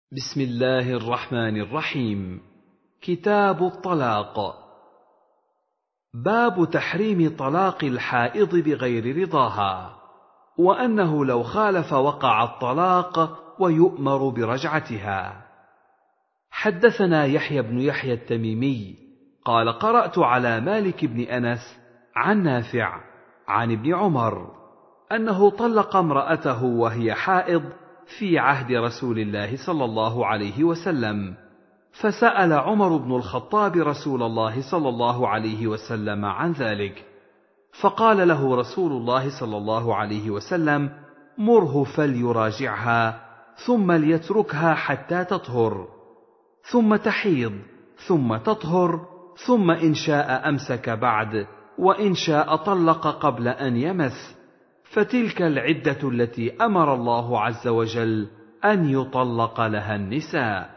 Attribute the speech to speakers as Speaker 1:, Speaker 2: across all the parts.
Speaker 1: بسم الله الرحمن الرحيم. كتاب الطلاق. باب تحريم طلاق الحائض بغير رضاها، وأنه لو خالف وقع الطلاق ويؤمر برجعتها. حدثنا يحيى بن يحيى التميمي قال: قرأت على مالك بن أنس عن نافع عن ابن عمر أنه طلق امرأته وهي حائض في عهد رسول الله صلى الله عليه وسلم، فسأل عمر بن الخطاب رسول الله صلى الله عليه وسلم عن ذلك، فقال له رسول الله صلى الله عليه وسلم: مره فليراجعها ثم ليتركها حتى تطهر، ثم تحيض ثم تطهر، ثم إن شاء أمسك بعد، وإن شاء طلق قبل أن يمس، فتلك العدة التي أمر الله عز وجل أن يطلق لها النساء.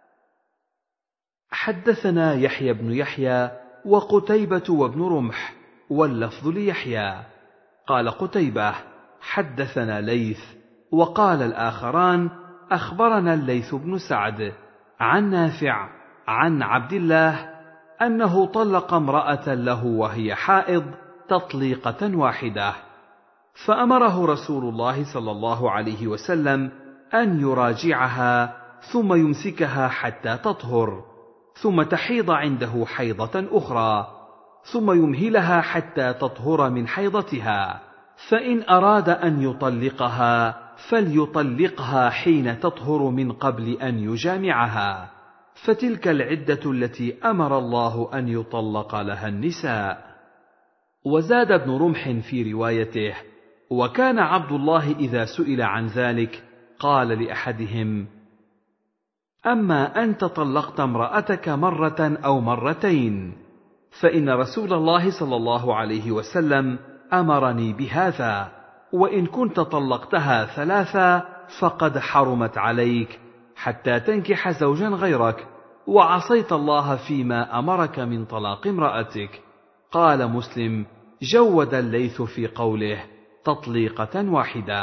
Speaker 1: حدثنا يحيى بن يحيى وقتيبة وابن رمح، واللفظ ليحيى. قال قتيبة: حدثنا ليث، وقال الآخران: أخبرنا الليث بن سعد عن نافع عن عبد الله أنه طلق امرأة له وهي حائض تطليقة واحدة، فأمره رسول الله صلى الله عليه وسلم أن يراجعها ثم يمسكها حتى تطهر، ثم تحيض عنده حيضة أخرى، ثم يمهلها حتى تطهر من حيضتها، فإن أراد أن يطلقها فليطلقها حين تطهر من قبل أن يجامعها، فتلك العدة التي أمر الله أن يطلق لها النساء. وزاد ابن رمح في روايته: وكان عبد الله إذا سئل عن ذلك قال لأحدهم: أما أنت طلقت امرأتك مرة أو مرتين، فإن رسول الله صلى الله عليه وسلم أمرني بهذا، وإن كنت طلقتها ثلاثا فقد حرمت عليك حتى تنكح زوجا غيرك، وعصيت الله فيما أمرك من طلاق امرأتك. قال مسلم: جود الليث في قوله تطليقة واحدة.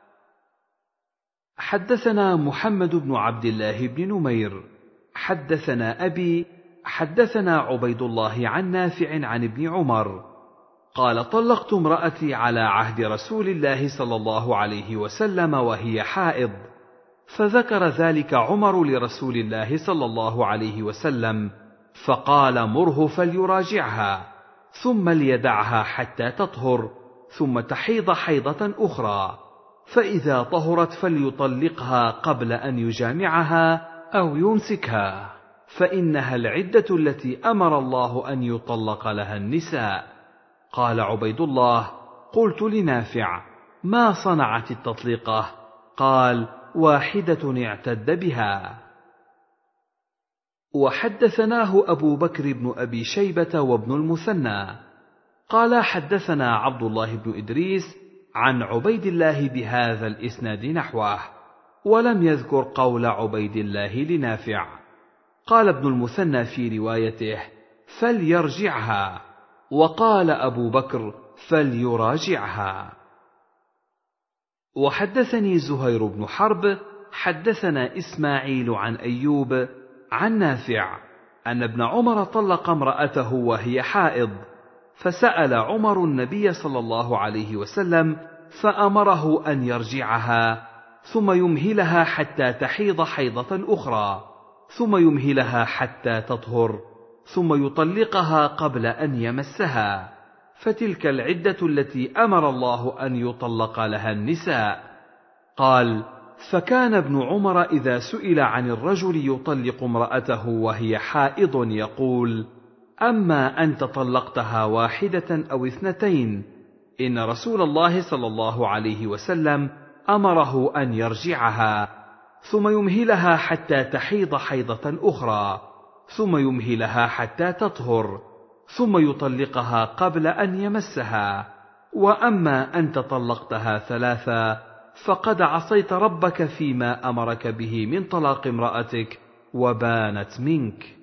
Speaker 1: حدثنا محمد بن عبد الله بن نمير حدثنا أبي حدثنا عبيد الله عن نافع عن ابن عمر قال: طلقت امرأتي على عهد رسول الله صلى الله عليه وسلم وهي حائض، فذكر ذلك عمر لرسول الله صلى الله عليه وسلم، فقال: مره فليراجعها ثم ليدعها حتى تطهر، ثم تحيض حيضة أخرى، فإذا طهرت فليطلقها قبل أن يجامعها أو يمسكها، فإنها العدة التي أمر الله أن يطلق لها النساء. قال عبيد الله: قلت لنافع: ما صنعت التطليقة؟ قال: واحدة اعتد بها. وحدثناه أبو بكر بن أبي شيبة وابن المثنى قال: حدثنا عبد الله بن إدريس عن عبيد الله بهذا الإسناد نحوه، ولم يذكر قول عبيد الله لنافع. قال ابن المثنى في روايته: فليرجعها، وقال أبو بكر: فليراجعها. وحدثني زهير بن حرب حدثنا إسماعيل عن أيوب عن نافع أن ابن عمر طلق امرأته وهي حائض، فسأل عمر النبي صلى الله عليه وسلم فأمره أن يرجعها ثم يمهلها حتى تحيض حيضة أخرى، ثم يمهلها حتى تطهر، ثم يطلقها قبل أن يمسها، فتلك العدة التي أمر الله أن يطلق لها النساء. قال: فكان ابن عمر إذا سئل عن الرجل يطلق امرأته وهي حائض يقول: أما أنت طلقتها واحدة أو اثنتين، إن رسول الله صلى الله عليه وسلم أمره أن يرجعها ثم يمهلها حتى تحيض حيضة أخرى، ثم يمهلها حتى تطهر، ثم يطلقها قبل أن يمسها. وأما أنت طلقتها ثلاثا فقد عصيت ربك فيما أمرك به من طلاق امرأتك وبانت منك.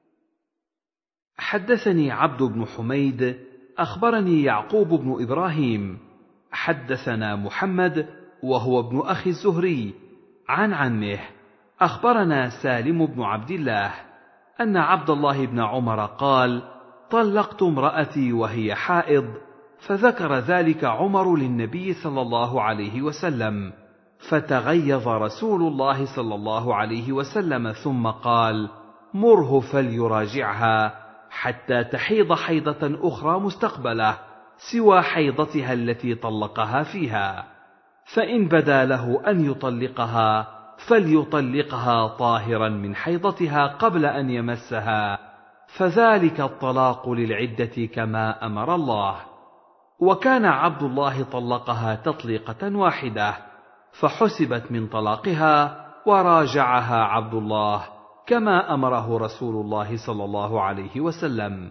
Speaker 1: حدثني عبد بن حميد أخبرني يعقوب بن إبراهيم حدثنا محمد وهو ابن أخي الزهري عن عمه أخبرنا سالم بن عبد الله أن عبد الله بن عمر قال: طلقت امرأتي وهي حائض، فذكر ذلك عمر للنبي صلى الله عليه وسلم، فتغيظ رسول الله صلى الله عليه وسلم ثم قال: مره فليراجعها حتى تحيض حيضة أخرى مستقبله سوى حيضتها التي طلقها فيها، فإن بدا له أن يطلقها فليطلقها طاهرا من حيضتها قبل أن يمسها، فذلك الطلاق للعدة كما أمر الله. وكان عبد الله طلقها تطليقة واحدة، فحسبت من طلاقها وراجعها عبد الله كما أمره رسول الله صلى الله عليه وسلم.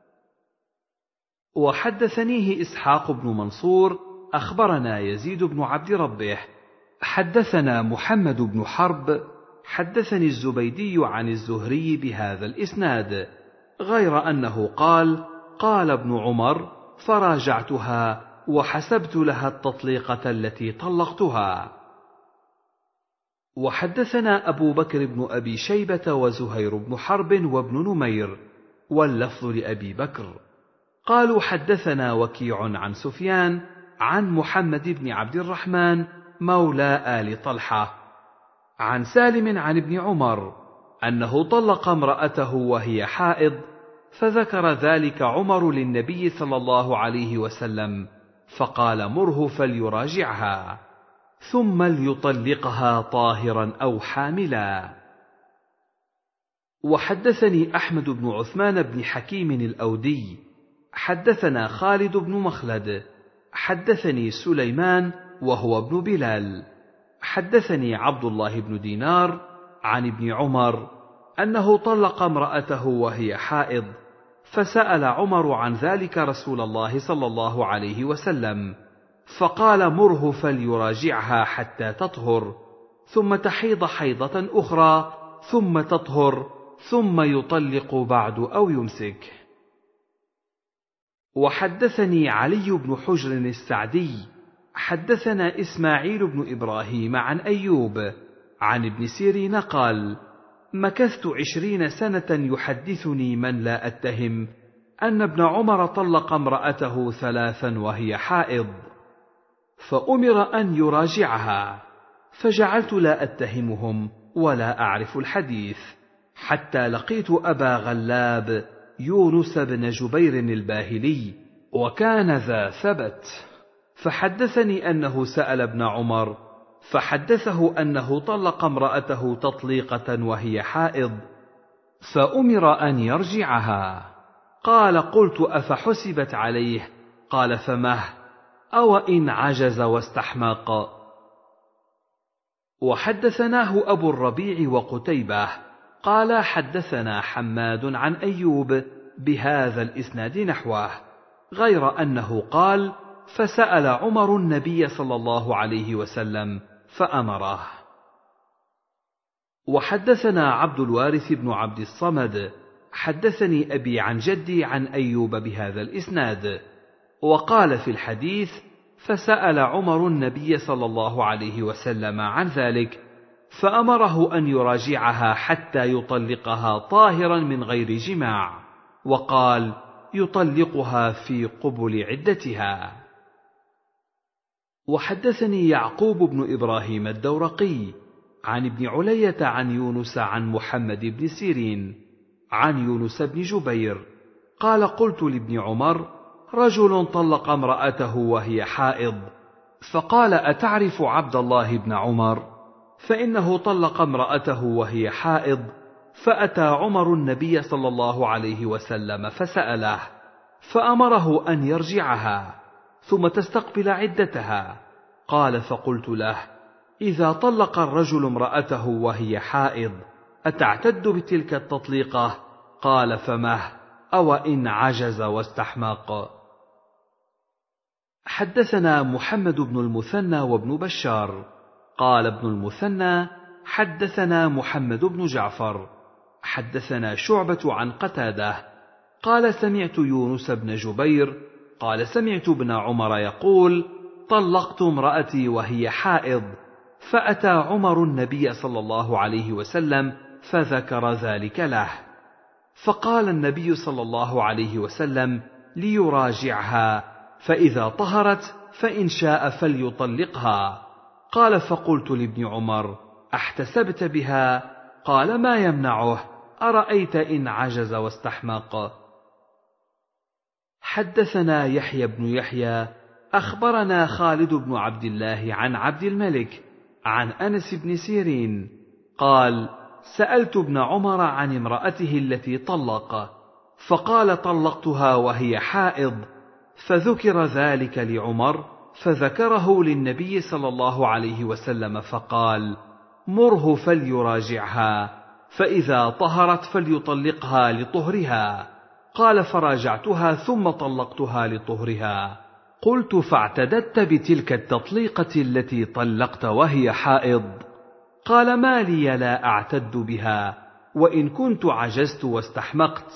Speaker 1: وحدثنيه إسحاق بن منصور أخبرنا يزيد بن عبد ربه حدثنا محمد بن حرب حدثني الزبيدي عن الزهري بهذا الإسناد، غير أنه قال: قال ابن عمر: فراجعتها وحسبت لها التطليقة التي طلقتها. وحدثنا أبو بكر بن أبي شيبة وزهير بن حرب وابن نمير، واللفظ لأبي بكر، قالوا: حدثنا وكيع عن سفيان عن محمد بن عبد الرحمن مولى آل طلحة عن سالم عن ابن عمر أنه طلق امرأته وهي حائض، فذكر ذلك عمر للنبي صلى الله عليه وسلم، فقال: مره فليراجعها ثم ليطلقها طاهرا أو حاملا. وحدثني أحمد بن عثمان بن حكيم الأودي حدثنا خالد بن مخلد حدثني سليمان وهو ابن بلال حدثني عبد الله بن دينار عن ابن عمر أنه طلق امرأته وهي حائض، فسأل عمر عن ذلك رسول الله صلى الله عليه وسلم، فقال: مره فليراجعها حتى تطهر، ثم تحيض حيضة أخرى، ثم تطهر، ثم يطلق بعد أو يمسك. وحدثني علي بن حجر السعدي حدثنا إسماعيل بن إبراهيم عن أيوب عن ابن سيرين قال: مكثت 20 سنة يحدثني من لا أتهم أن ابن عمر طلق امرأته 3 وهي حائض، فأمر أن يراجعها، فجعلت لا أتهمهم ولا أعرف الحديث، حتى لقيت أبا غلاب يونس بن جبير الباهلي، وكان ذا ثبت، فحدثني أنه سأل ابن عمر، فحدثه أنه طلق امرأته تطليقة وهي حائض، فأمر أن يرجعها. قال: قلت: أفحسبت عليه؟ قال: فمه؟ أو إن عجز واستحماق. وحدثناه أبو الربيع وقتيبة قال: حدثنا حماد عن أيوب بهذا الإسناد نحوه، غير أنه قال: فسأل عمر النبي صلى الله عليه وسلم فأمره. وحدثنا عبد الوارث بن عبد الصمد حدثني أبي عن جدي عن أيوب بهذا الإسناد، وقال في الحديث: فسأل عمر النبي صلى الله عليه وسلم عن ذلك، فأمره أن يراجعها حتى يطلقها طاهرا من غير جماع، وقال: يطلقها في قبل عدتها. وحدثني يعقوب بن إبراهيم الدورقي عن ابن علية عن يونس عن محمد بن سيرين عن يونس بن جبير قال: قلت لابن عمر: رجل طلق امرأته وهي حائض، فقال: أتعرف عبد الله بن عمر؟ فإنه طلق امرأته وهي حائض، فأتى عمر النبي صلى الله عليه وسلم فسأله، فأمره أن يرجعها ثم تستقبل عدتها. قال: فقلت له: إذا طلق الرجل امرأته وهي حائض أتعتد بتلك التطليقة؟ قال: فمه؟ أو إن عجز واستحماق. حدثنا محمد بن المثنى وابن بشار قال ابن المثنى: حدثنا محمد بن جعفر حدثنا شعبة عن قتادة قال: سمعت يونس بن جبير قال: سمعت ابن عمر يقول: طلقت امرأتي وهي حائض، فأتى عمر النبي صلى الله عليه وسلم فذكر ذلك له، فقال النبي صلى الله عليه وسلم ليراجعها، فإذا طهرت فإن شاء فليطلقها. قال: فقلت لابن عمر: احتسبت بها؟ قال: ما يمنعه، أرأيت إن عجز واستحمق. حدثنا يحيى بن يحيى أخبرنا خالد بن عبد الله عن عبد الملك عن أنس بن سيرين قال: سألت ابن عمر عن امرأته التي طلق، فقال: طلقتها وهي حائض، فذكر ذلك لعمر، فذكره للنبي صلى الله عليه وسلم فقال: مره فليراجعها، فإذا طهرت فليطلقها لطهرها. قال: فراجعتها ثم طلقتها لطهرها. قلت: فاعتددت بتلك التطليقة التي طلقت وهي حائض؟ قال: ما لي لا أعتد بها، وإن كنت عجزت واستحمقت.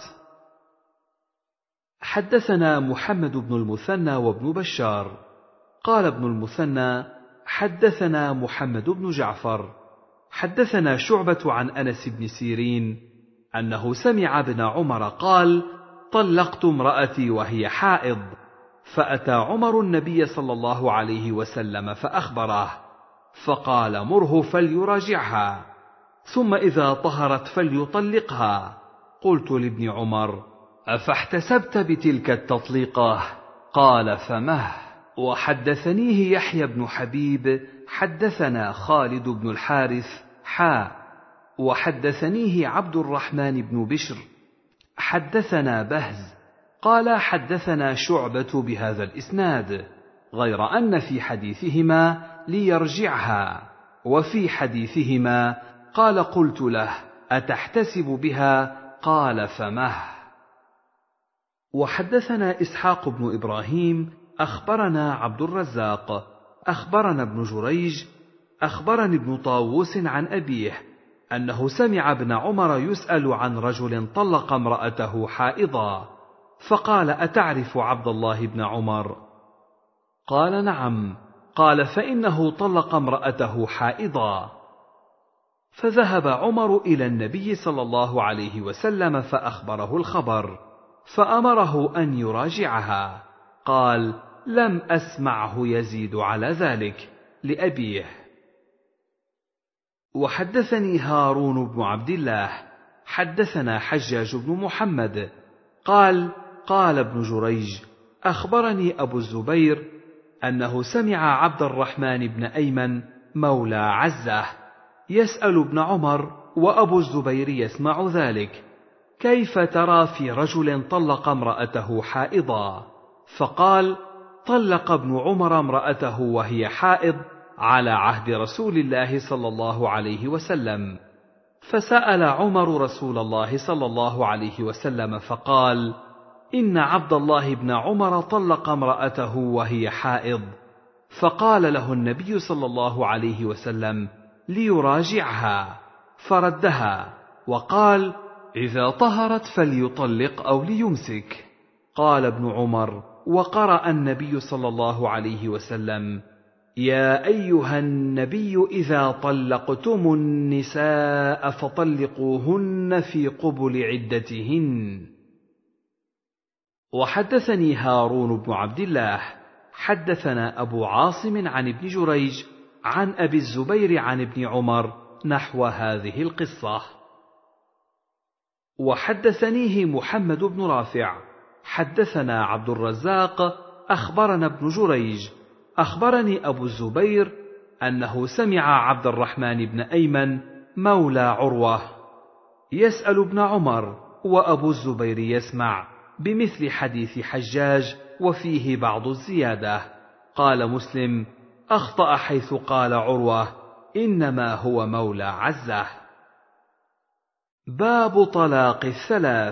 Speaker 1: حدثنا محمد بن المثنى وابن بشار قال ابن المثنى: حدثنا محمد بن جعفر حدثنا شعبة عن أنس بن سيرين أنه سمع ابن عمر قال: طلقت امرأتي وهي حائض، فأتى عمر النبي صلى الله عليه وسلم فأخبره، فقال: مره فليراجعها، ثم إذا طهرت فليطلقها. قلت لابن عمر: أفاحتسبت بتلك التطليقة؟ قال: فمه. وحدثنيه يحيى بن حبيب حدثنا خالد بن الحارث وحدثنيه عبد الرحمن بن بشر حدثنا بهز قال: حدثنا شعبة بهذا الإسناد، غير أن في حديثهما ليرجعها، وفي حديثهما قال: قلت له: أتحتسب بها؟ قال: فمه. وحدثنا إسحاق بن إبراهيم أخبرنا عبد الرزاق أخبرنا ابن جريج أخبرني ابن طاووس عن أبيه أنه سمع ابن عمر يسأل عن رجل طلق امرأته حائضا، فقال: أتعرف عبد الله بن عمر؟ قال: نعم. قال: فإنه طلق امرأته حائضا. فذهب عمر إلى النبي صلى الله عليه وسلم فأخبره الخبر، فأمره أن يراجعها. قال: لم أسمعه يزيد على ذلك لأبيه. وحدثني هارون بن عبد الله حدثنا حجاج بن محمد قال: قال ابن جريج: أخبرني أبو الزبير أنه سمع عبد الرحمن بن أيمن مولى عزة يسأل ابن عمر وأبو الزبير يسمع ذلك: كيف ترى في رجل طلق امرأته حائضا؟ فقال: طلق ابن عمر امرأته وهي حائض على عهد رسول الله صلى الله عليه وسلم. فسأل عمر رسول الله صلى الله عليه وسلم فقال: إن عبد الله بن عمر طلق امرأته وهي حائض. فقال له النبي صلى الله عليه وسلم: ليراجعها، فردها وقال: إذا طهرت فليطلق أو ليمسك. قال ابن عمر: وقرأ النبي صلى الله عليه وسلم: يا أيها النبي إذا طلقتم النساء فطلقوهن في قبل عدتهن. وحدثني هارون بن عبد الله حدثنا أبو عاصم عن ابن جريج عن أبي الزبير عن ابن عمر نحو هذه القصة. وحدثنيه محمد بن رافع حدثنا عبد الرزاق أخبرنا ابن جريج أخبرني أبو الزبير أنه سمع عبد الرحمن بن أيمن مولى عروة يسأل ابن عمر وأبو الزبير يسمع بمثل حديث حجاج وفيه بعض الزيادة. قال مسلم: أخطأ حيث قال عروة إنما هو مولى عزة. باب طلاق الثلاث.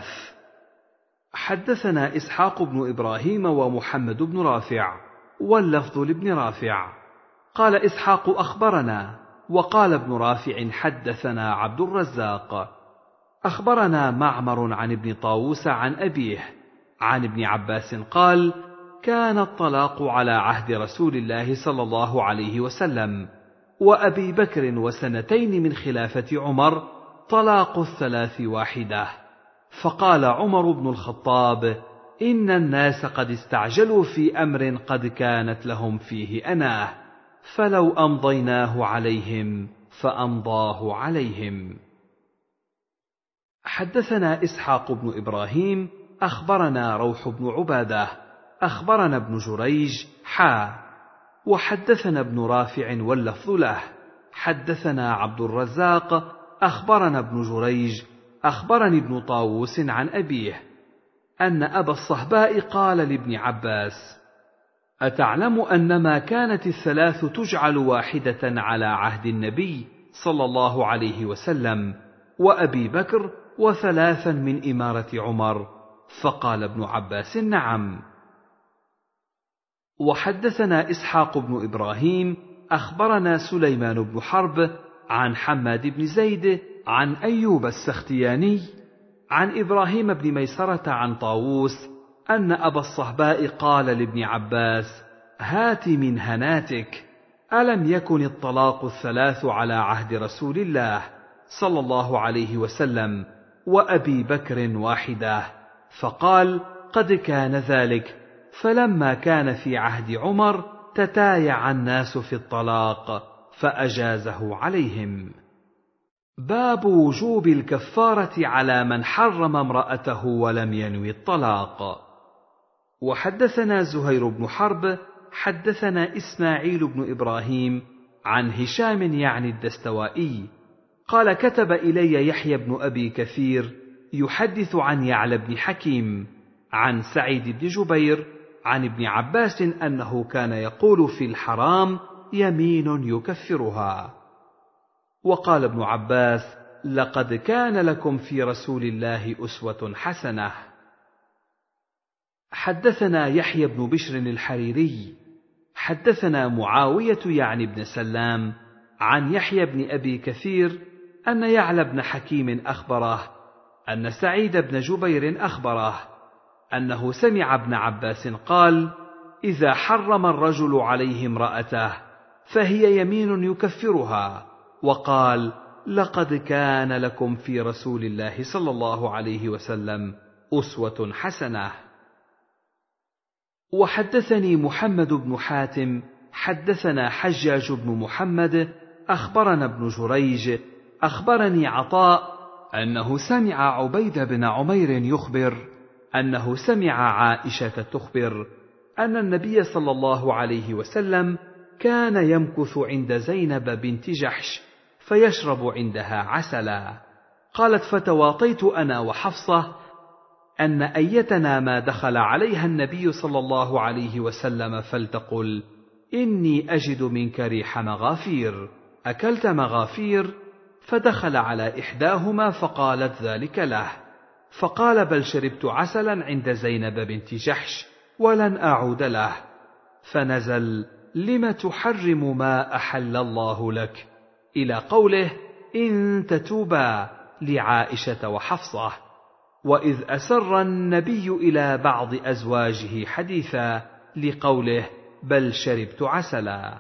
Speaker 1: حدثنا إسحاق بن إبراهيم ومحمد بن رافع واللفظ لابن رافع قال إسحاق: أخبرنا، وقال ابن رافع: حدثنا عبد الرزاق أخبرنا معمر عن ابن طاووس عن أبيه عن ابن عباس قال: كان الطلاق على عهد رسول الله صلى الله عليه وسلم، وأبي بكر وسنتين من خلافة عمر طلاق الثلاث واحدة. فقال عمر بن الخطاب: إن الناس قد استعجلوا في أمر قد كانت لهم فيه أناه، فلو أمضيناه عليهم فأمضاه عليهم. حدثنا إسحاق بن إبراهيم أخبرنا روح بن عبادة أخبرنا ابن جريج وحدثنا ابن رافع واللفظ له. حدثنا عبد الرزاق أخبرنا ابن جريج أخبرني ابن طاووس عن أبيه أن أبا الصهباء قال لابن عباس: أتعلم أنما كانت الثلاث تجعل واحدة على عهد النبي صلى الله عليه وسلم وأبي بكر وثلاثا من إمارة عمر؟ فقال ابن عباس: نعم. وحدثنا إسحاق بن إبراهيم أخبرنا سليمان بن حرب عن حماد بن زيد عن أيوب السختياني عن إبراهيم بن ميسرة عن طاووس أن أبا الصهباء قال لابن عباس: هات من هناتك، ألم يكن الطلاق الثلاث على عهد رسول الله صلى الله عليه وسلم وأبي بكر واحدة؟ فقال: قد كان ذلك، فلما كان في عهد عمر تتايع الناس في الطلاق فأجازه عليهم. باب وجوب الكفارة على من حرم امرأته ولم ينوي الطلاق. وحدثنا زهير بن حرب حدثنا إسماعيل بن إبراهيم عن هشام يعني الدستوائي قال: كتب إلي يحيى بن أبي كثير يحدث عن يعلى بن حكيم عن سعيد بن جبير عن ابن عباس أنه كان يقول في الحرام: يمين يكفرها. وقال ابن عباس: لقد كان لكم في رسول الله أسوة حسنة. حدثنا يحيى بن بشر الحريري حدثنا معاوية يعني بن سلام عن يحيى بن أبي كثير أن يعلى بن حكيم أخبره أن سعيد بن جبير أخبره أنه سمع ابن عباس قال: إذا حرم الرجل عليه امرأته فهي يمين يكفرها. وقال: لقد كان لكم في رسول الله صلى الله عليه وسلم أسوة حسنة. وحدثني محمد بن حاتم حدثنا حجاج بن محمد أخبرنا ابن جريج أخبرني عطاء أنه سمع عبيد بن عمير يخبر أنه سمع عائشة تخبر أن النبي صلى الله عليه وسلم كان يمكث عند زينب بنت جحش فيشرب عندها عسلا. قالت: فتواطيت أنا وحفصة أن أيتنا ما دخل عليها النبي صلى الله عليه وسلم فلتقل: إني أجد منك ريح مغافير، أكلت مغافير؟ فدخل على إحداهما فقالت ذلك له، فقال: بل شربت عسلا عند زينب بنت جحش ولن أعود له. فنزل: لم تحرم ما أحل الله لك، إلى قوله: إن تتوبا، لعائشة وحفصة. وإذ أسر النبي إلى بعض أزواجه حديثا، لقوله: بل شربت عسلا.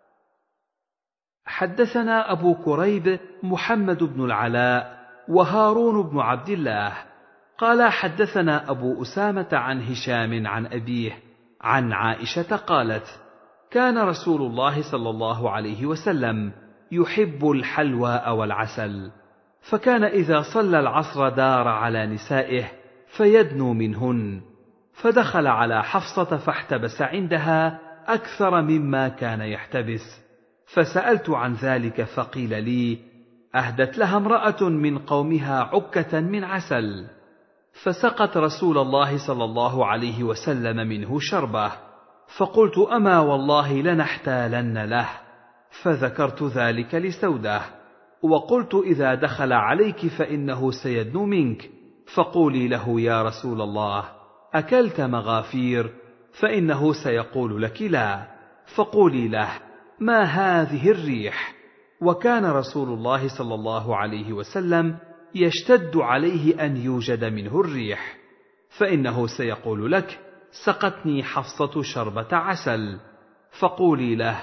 Speaker 1: حدثنا أبو كريب محمد بن العلاء وهارون بن عبد الله قال: حدثنا أبو أسامة عن هشام عن أبيه عن عائشة قالت: كان رسول الله صلى الله عليه وسلم يحب الحلوى والعسل، فكان إذا صلى العصر دار على نسائه فيدنو منهن، فدخل على حفصة فاحتبس عندها أكثر مما كان يحتبس، فسألت عن ذلك فقيل لي: أهدت لها امرأة من قومها عكة من عسل، فسقت رسول الله صلى الله عليه وسلم منه شربة، فقلت: أما والله لنحتالن له، فذكرت ذلك لسودة، وقلت: إذا دخل عليك فإنه سيدنو منك، فقولي له: يا رسول الله، أكلت مغافير؟ فإنه سيقول لك لا، فقولي له: ما هذه الريح؟ وكان رسول الله صلى الله عليه وسلم يشتد عليه أن يوجد منه الريح، فإنه سيقول لك: سقتني حفصة شربة عسل، فقولي له: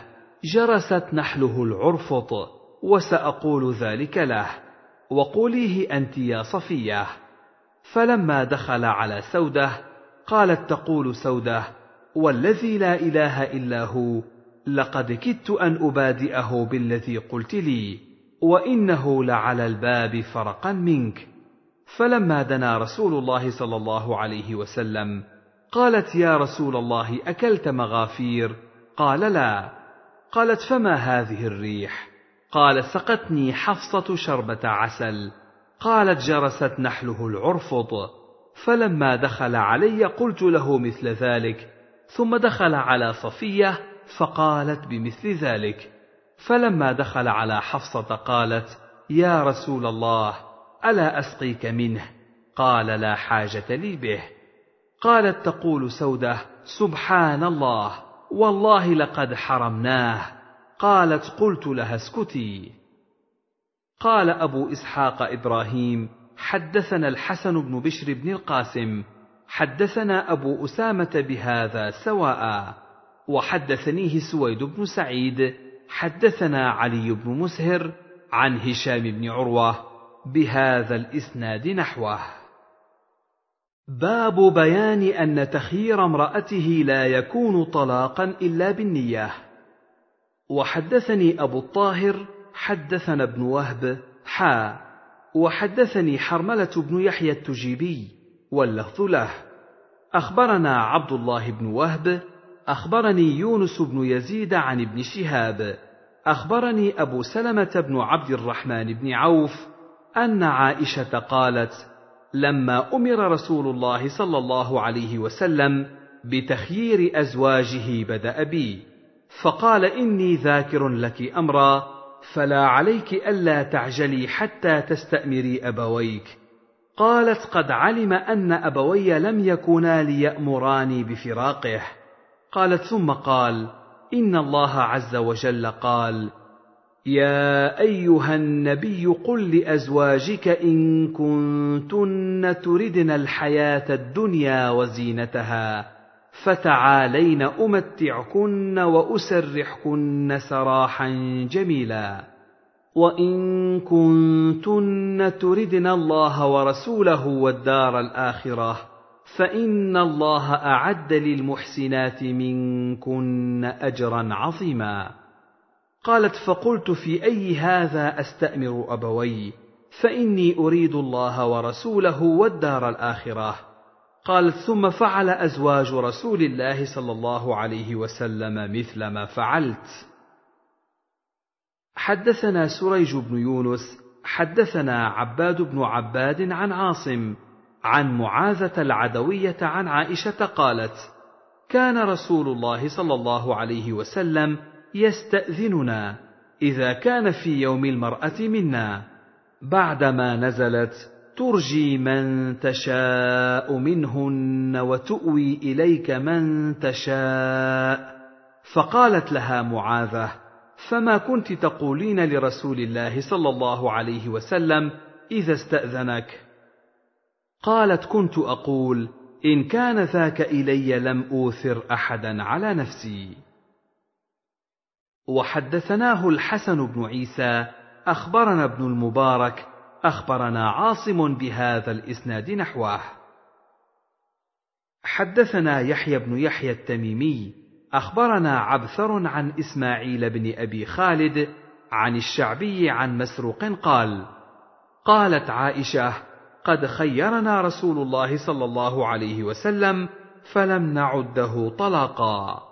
Speaker 1: جرست نحله العرفط، وسأقول ذلك له، وقوليه أنت يا صفية. فلما دخل على سودة قالت تقول سودة: والذي لا إله إلا هو، لقد كدت أن أبادئه بالذي قلت لي، وإنه لعلى الباب فرقا منك. فلما دنا رسول الله صلى الله عليه وسلم قالت: يا رسول الله، أكلت مغافير؟ قال: لا. قالت: فما هذه الريح؟ قال: سقتني حفصة شربة عسل. قالت: جرست نحله العرفط. فلما دخل علي قلت له مثل ذلك، ثم دخل على صفية فقالت بمثل ذلك. فلما دخل على حفصة قالت: يا رسول الله، ألا أسقيك منه؟ قال: لا حاجة لي به. قالت تقول سودة: سبحان الله، والله لقد حرمناه. قالت: قلت لها اسكتي. قال أبو إسحاق إبراهيم: حدثنا الحسن بن بشر بن القاسم حدثنا أبو أسامة بهذا سواء، وحدثنيه سويد بن سعيد حدثنا علي بن مسهر عن هشام بن عروة بهذا الإسناد نحوه. باب بيان أن تخيير امرأته لا يكون طلاقا إلا بالنية. وحدثني أبو الطاهر حدثنا ابن وهب وحدثني حرملة بن يحيى التجيبي واللفظ له. أخبرنا عبد الله بن وهب أخبرني يونس بن يزيد عن ابن شهاب أخبرني أبو سلمة بن عبد الرحمن بن عوف أن عائشة قالت: لما أمر رسول الله صلى الله عليه وسلم بتخيير أزواجه بدأ بي، فقال: إني ذاكر لك أمرا، فلا عليك ألا تعجلي حتى تستأمري أبويك. قالت: قد علم أن أبوي لم يكونا ليأمراني بفراقه. قالت: ثم قال: إن الله عز وجل قال: يا أيها النبي قل لأزواجك إن كنتن تردن الحياة الدنيا وزينتها فتعالين أمتعكن وأسرحكن سراحا جميلا، وإن كنتن تردن الله ورسوله والدار الآخرة فإن الله أعد للمحسنات منكن أجرا عظيما. قالت: فقلت: في أي هذا أستأمر أبوي؟ فإني أريد الله ورسوله والدار الآخرة. قالت: ثم فعل أزواج رسول الله صلى الله عليه وسلم مثل ما فعلت. حدثنا سريج بن يونس حدثنا عباد بن عباد عن عاصم عن معاذة العدوية عن عائشة قالت: كان رسول الله صلى الله عليه وسلم يستأذننا إذا كان في يوم المرأة منا، بعدما نزلت: ترجي من تشاء منهن وتؤوي إليك من تشاء. فقالت لها معاذة: فما كنت تقولين لرسول الله صلى الله عليه وسلم إذا استأذنك؟ قالت: كنت أقول: إن كان ذاك إلي لم أوثر أحدا على نفسي. وحدثناه الحسن بن عيسى أخبرنا ابن المبارك أخبرنا عاصم بهذا الإسناد نحوه. حدثنا يحيى بن يحيى التميمي أخبرنا عبثر عن إسماعيل بن أبي خالد عن الشعبي عن مسروق قال: قالت عائشة: قد خيرنا رسول الله صلى الله عليه وسلم فلم نعده طلاقا.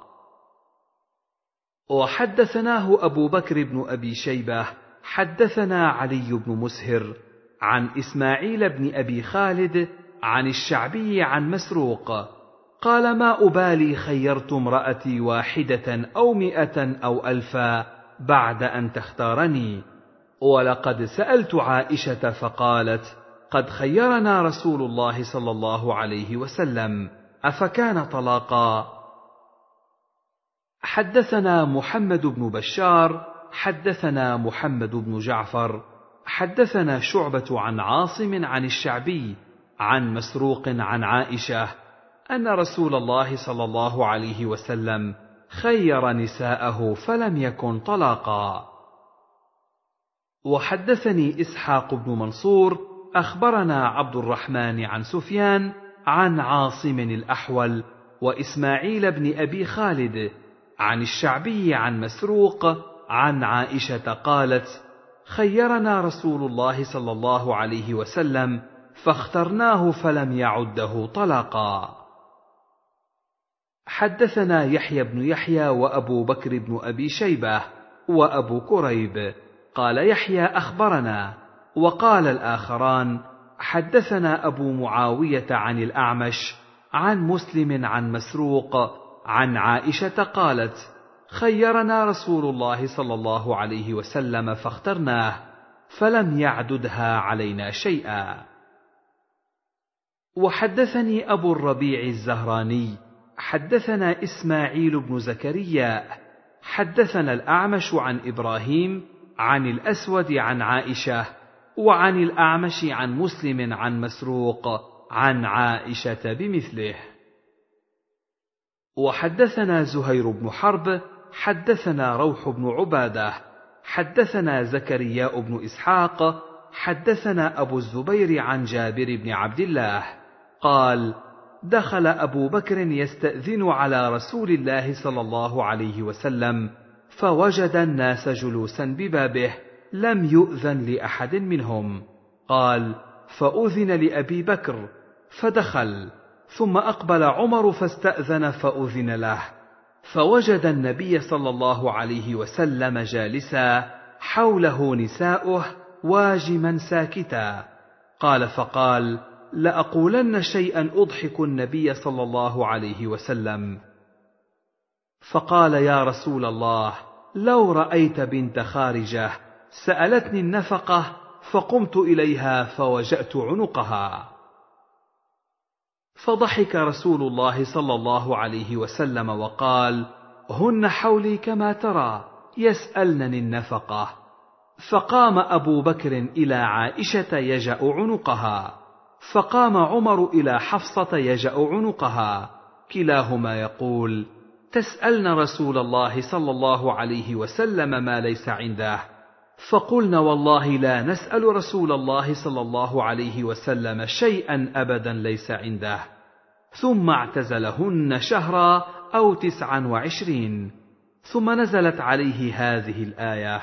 Speaker 1: وحدثناه أبو بكر بن أبي شيبة حدثنا علي بن مسهر عن إسماعيل بن أبي خالد عن الشعبي عن مسروق قال: ما أبالي خيرت امرأتي 1 أو 100 أو 1000 بعد أن تختارني. ولقد سألت عائشة فقالت: قد خيرنا رسول الله صلى الله عليه وسلم، أفكان طلاقا؟ حدثنا محمد بن بشار حدثنا محمد بن جعفر حدثنا شعبة عن عاصم عن الشعبي عن مسروق عن عائشة أن رسول الله صلى الله عليه وسلم خير نساءه فلم يكن طلاقا. وحدثني إسحاق بن منصور أخبرنا عبد الرحمن عن سفيان عن عاصم الأحول وإسماعيل بن أبي خالد عن الشعبي عن مسروق عن عائشة قالت: خيرنا رسول الله صلى الله عليه وسلم فاخترناه فلم يعده طلاقا. حدثنا يحيى بن يحيى وأبو بكر بن أبي شيبة وأبو كريب قال يحيى أخبرنا، وقال الآخران حدثنا أبو معاوية عن الأعمش عن مسلم عن مسروق عن عائشة قالت: خيرنا رسول الله صلى الله عليه وسلم فاخترناه فلم يعددها علينا شيئا. وحدثني أبو الربيع الزهراني حدثنا إسماعيل بن زكريا حدثنا الأعمش عن إبراهيم عن الأسود عن عائشة وعن الأعمش عن مسلم عن مسروق عن عائشة بمثله. وحدثنا زهير بن حرب حدثنا روح بن عبادة حدثنا زكريا بن إسحاق حدثنا أبو الزبير عن جابر بن عبد الله قال: دخل أبو بكر يستأذن على رسول الله صلى الله عليه وسلم فوجد الناس جلوسا ببابه لم يؤذن لأحد منهم. قال: فأذن لأبي بكر فدخل، ثم أقبل عمر فاستأذن فأذن له، فوجد النبي صلى الله عليه وسلم جالسا حوله نساؤه واجما ساكتا. قال: فقال: لأقولن شيئا أضحك النبي صلى الله عليه وسلم. فقال: يا رسول الله، لو رأيت بنت خارجة سألتني النفقة فقمت إليها فوجأت عنقها. فضحك رسول الله صلى الله عليه وسلم وقال: هن حولي كما ترى يسألنني النفقة. فقام أبو بكر إلى عائشة يجأ عنقها، فقام عمر إلى حفصة يجأ عنقها، كلاهما يقول: تسألن رسول الله صلى الله عليه وسلم ما ليس عنده. فقلنا: والله لا نسأل رسول الله صلى الله عليه وسلم شيئا أبدا ليس عنده. ثم اعتزلهن شهرا أو 29، ثم نزلت عليه هذه الآية: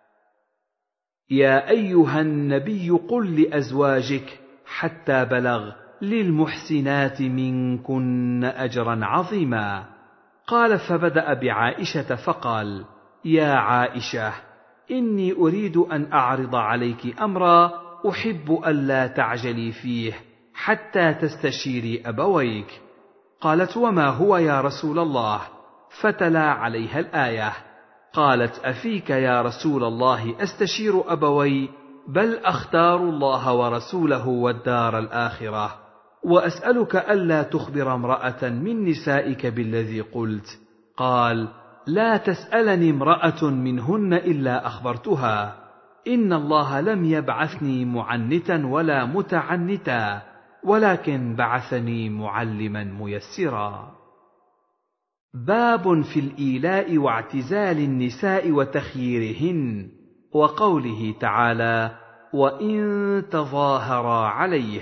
Speaker 1: يا أيها النبي قل لأزواجك حتى بلغ للمحسنات منكن أجرا عظيما. قال: فبدأ بعائشة فقال: يا عائشة، إني أريد أن أعرض عليك أمرا أحب ألا تعجلي فيه حتى تستشيري أبويك. قالت: وما هو يا رسول الله؟ فتلا عليها الآية. قالت: أفيك يا رسول الله أستشير أبوي؟ بل أختار الله ورسوله والدار الآخرة، وأسألك ألا تخبر امرأة من نسائك بالذي قلت. قال: لا تسألني امرأة منهن إلا أخبرتها. إن الله لم يبعثني معنتا ولا متعنتا، ولكن بعثني معلما ميسرا. باب في الإيلاء واعتزال النساء وتخييرهن، وقوله تعالى: وإن تظاهرا عليه.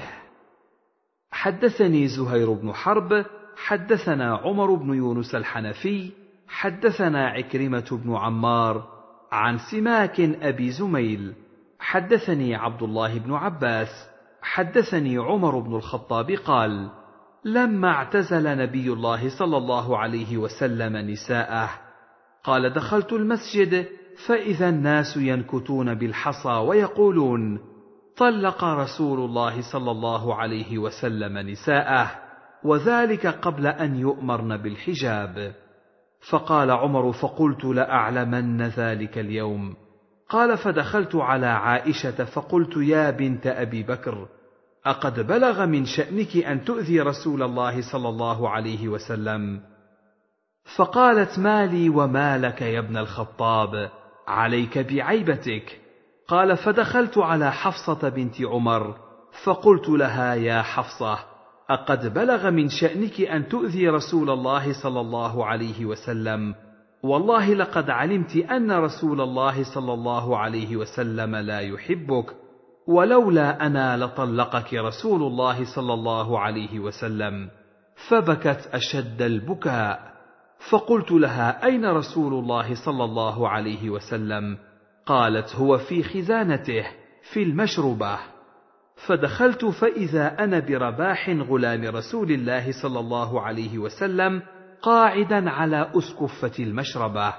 Speaker 1: حدثني زهير بن حرب حدثنا عمر بن يونس الحنفي حدثنا عكرمة بن عمار عن سماك أبي زميل حدثني عبد الله بن عباس حدثني عمر بن الخطاب قال: لما اعتزل نبي الله صلى الله عليه وسلم نساءه، قال: دخلت المسجد فإذا الناس ينكتون بالحصى ويقولون: طلق رسول الله صلى الله عليه وسلم نساءه، وذلك قبل أن يؤمرن بالحجاب. فقال عمر: فقلت: لأعلمن ذلك اليوم. قال: فدخلت على عائشة فقلت: يا بنت أبي بكر، أقد بلغ من شأنك أن تؤذي رسول الله صلى الله عليه وسلم؟ فقالت: ما لي وما لك يا ابن الخطاب، عليك بعيبتك. قال: فدخلت على حفصة بنت عمر فقلت لها: يا حفصة، أقد بلغ من شأنك أن تؤذي رسول الله صلى الله عليه وسلم؟ والله لقد علمت أن رسول الله صلى الله عليه وسلم لا يحبك، ولولا أنا لطلقك رسول الله صلى الله عليه وسلم. فبكت أشد البكاء. فقلت لها: أين رسول الله صلى الله عليه وسلم؟ قالت: هو في خزانته في المشربة. فدخلت فإذا أنا برباح غلام رسول الله صلى الله عليه وسلم قاعدا على أسكفة المشربة،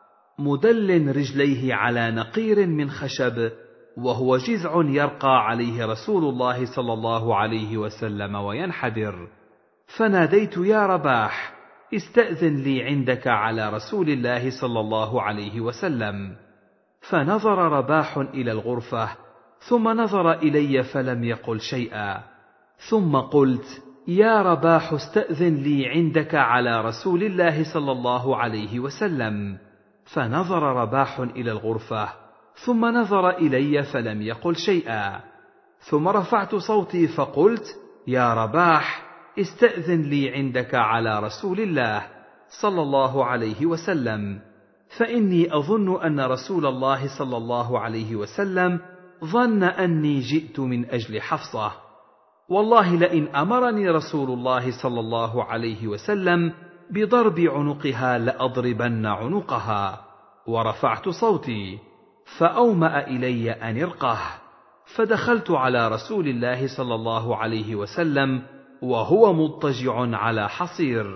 Speaker 1: مدل رجليه على نقير من خشب، وهو جذع يرقى عليه رسول الله صلى الله عليه وسلم وينحدر. فناديت: يا رباح، استأذن لي عندك على رسول الله صلى الله عليه وسلم. فنظر رباح إلى الغرفة، ثم نظر إلي فلم يقل شيئا. ثم قلت: يا رباح، استأذن لي عندك على رسول الله صلى الله عليه وسلم. فنظر رباح إلى الغرفة، ثم نظر إلي فلم يقل شيئا. ثم رفعت صوتي فقلت: يا رباح، استأذن لي عندك على رسول الله صلى الله عليه وسلم، فإني أظن أن رسول الله صلى الله عليه وسلم ظن أني جئت من أجل حفصة. والله لئن أمرني رسول الله صلى الله عليه وسلم بضرب عنقها لأضربن عنقها. ورفعت صوتي، فأومأ إلي أن ارقه. فدخلت على رسول الله صلى الله عليه وسلم وهو مضطجع على حصير،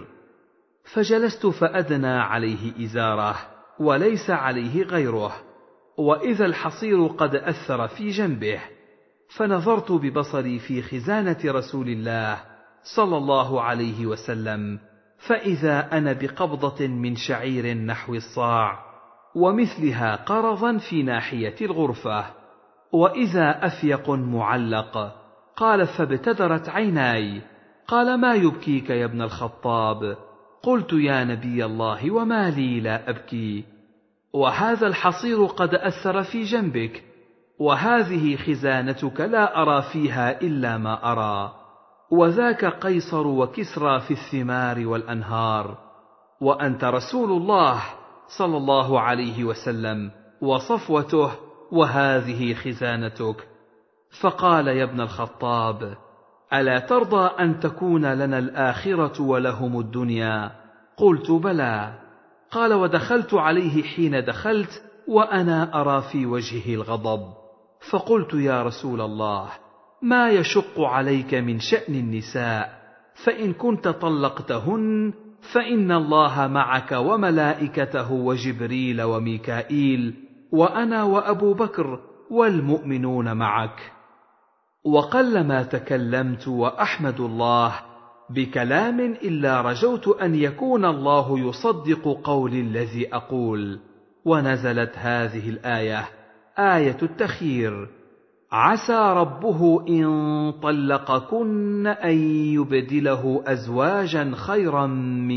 Speaker 1: فجلست فأدنى عليه إزاره وليس عليه غيره، وإذا الحصير قد أثر في جنبه. فنظرت ببصري في خزانة رسول الله صلى الله عليه وسلم، فإذا أنا بقبضة من شعير نحو الصاع، ومثلها قرضا في ناحية الغرفة، وإذا أفيق معلق. قال: فابتدرت عيناي. قال: ما يبكيك يا ابن الخطاب؟ قلت: يا نبي الله، وما لي لا أبكي؟ وهذا الحصير قد أثر في جنبك، وهذه خزانتك لا أرى فيها إلا ما أرى، وذاك قيصر وكسرى في الثمار والأنهار، وأنت رسول الله صلى الله عليه وسلم وصفوته، وهذه خزانتك. فقال: يا ابن الخطاب، ألا ترضى أن تكون لنا الآخرة ولهم الدنيا؟ قلت: بلى. قال: ودخلت عليه حين دخلت وأنا أرى في وجهه الغضب، فقلت: يا رسول الله، ما يشق عليك من شأن النساء؟ فإن كنت طلقتهن فإن الله معك وملائكته وجبريل وميكائيل وأنا وأبو بكر والمؤمنون معك. وقلما تكلمت وأحمد الله بكلام إلا رجوت أن يكون الله يصدق قولي الذي أقول. ونزلت هذه الآية، آية التخيير: عسى ربه إن طلقكن أن يبدله أزواجا خيرا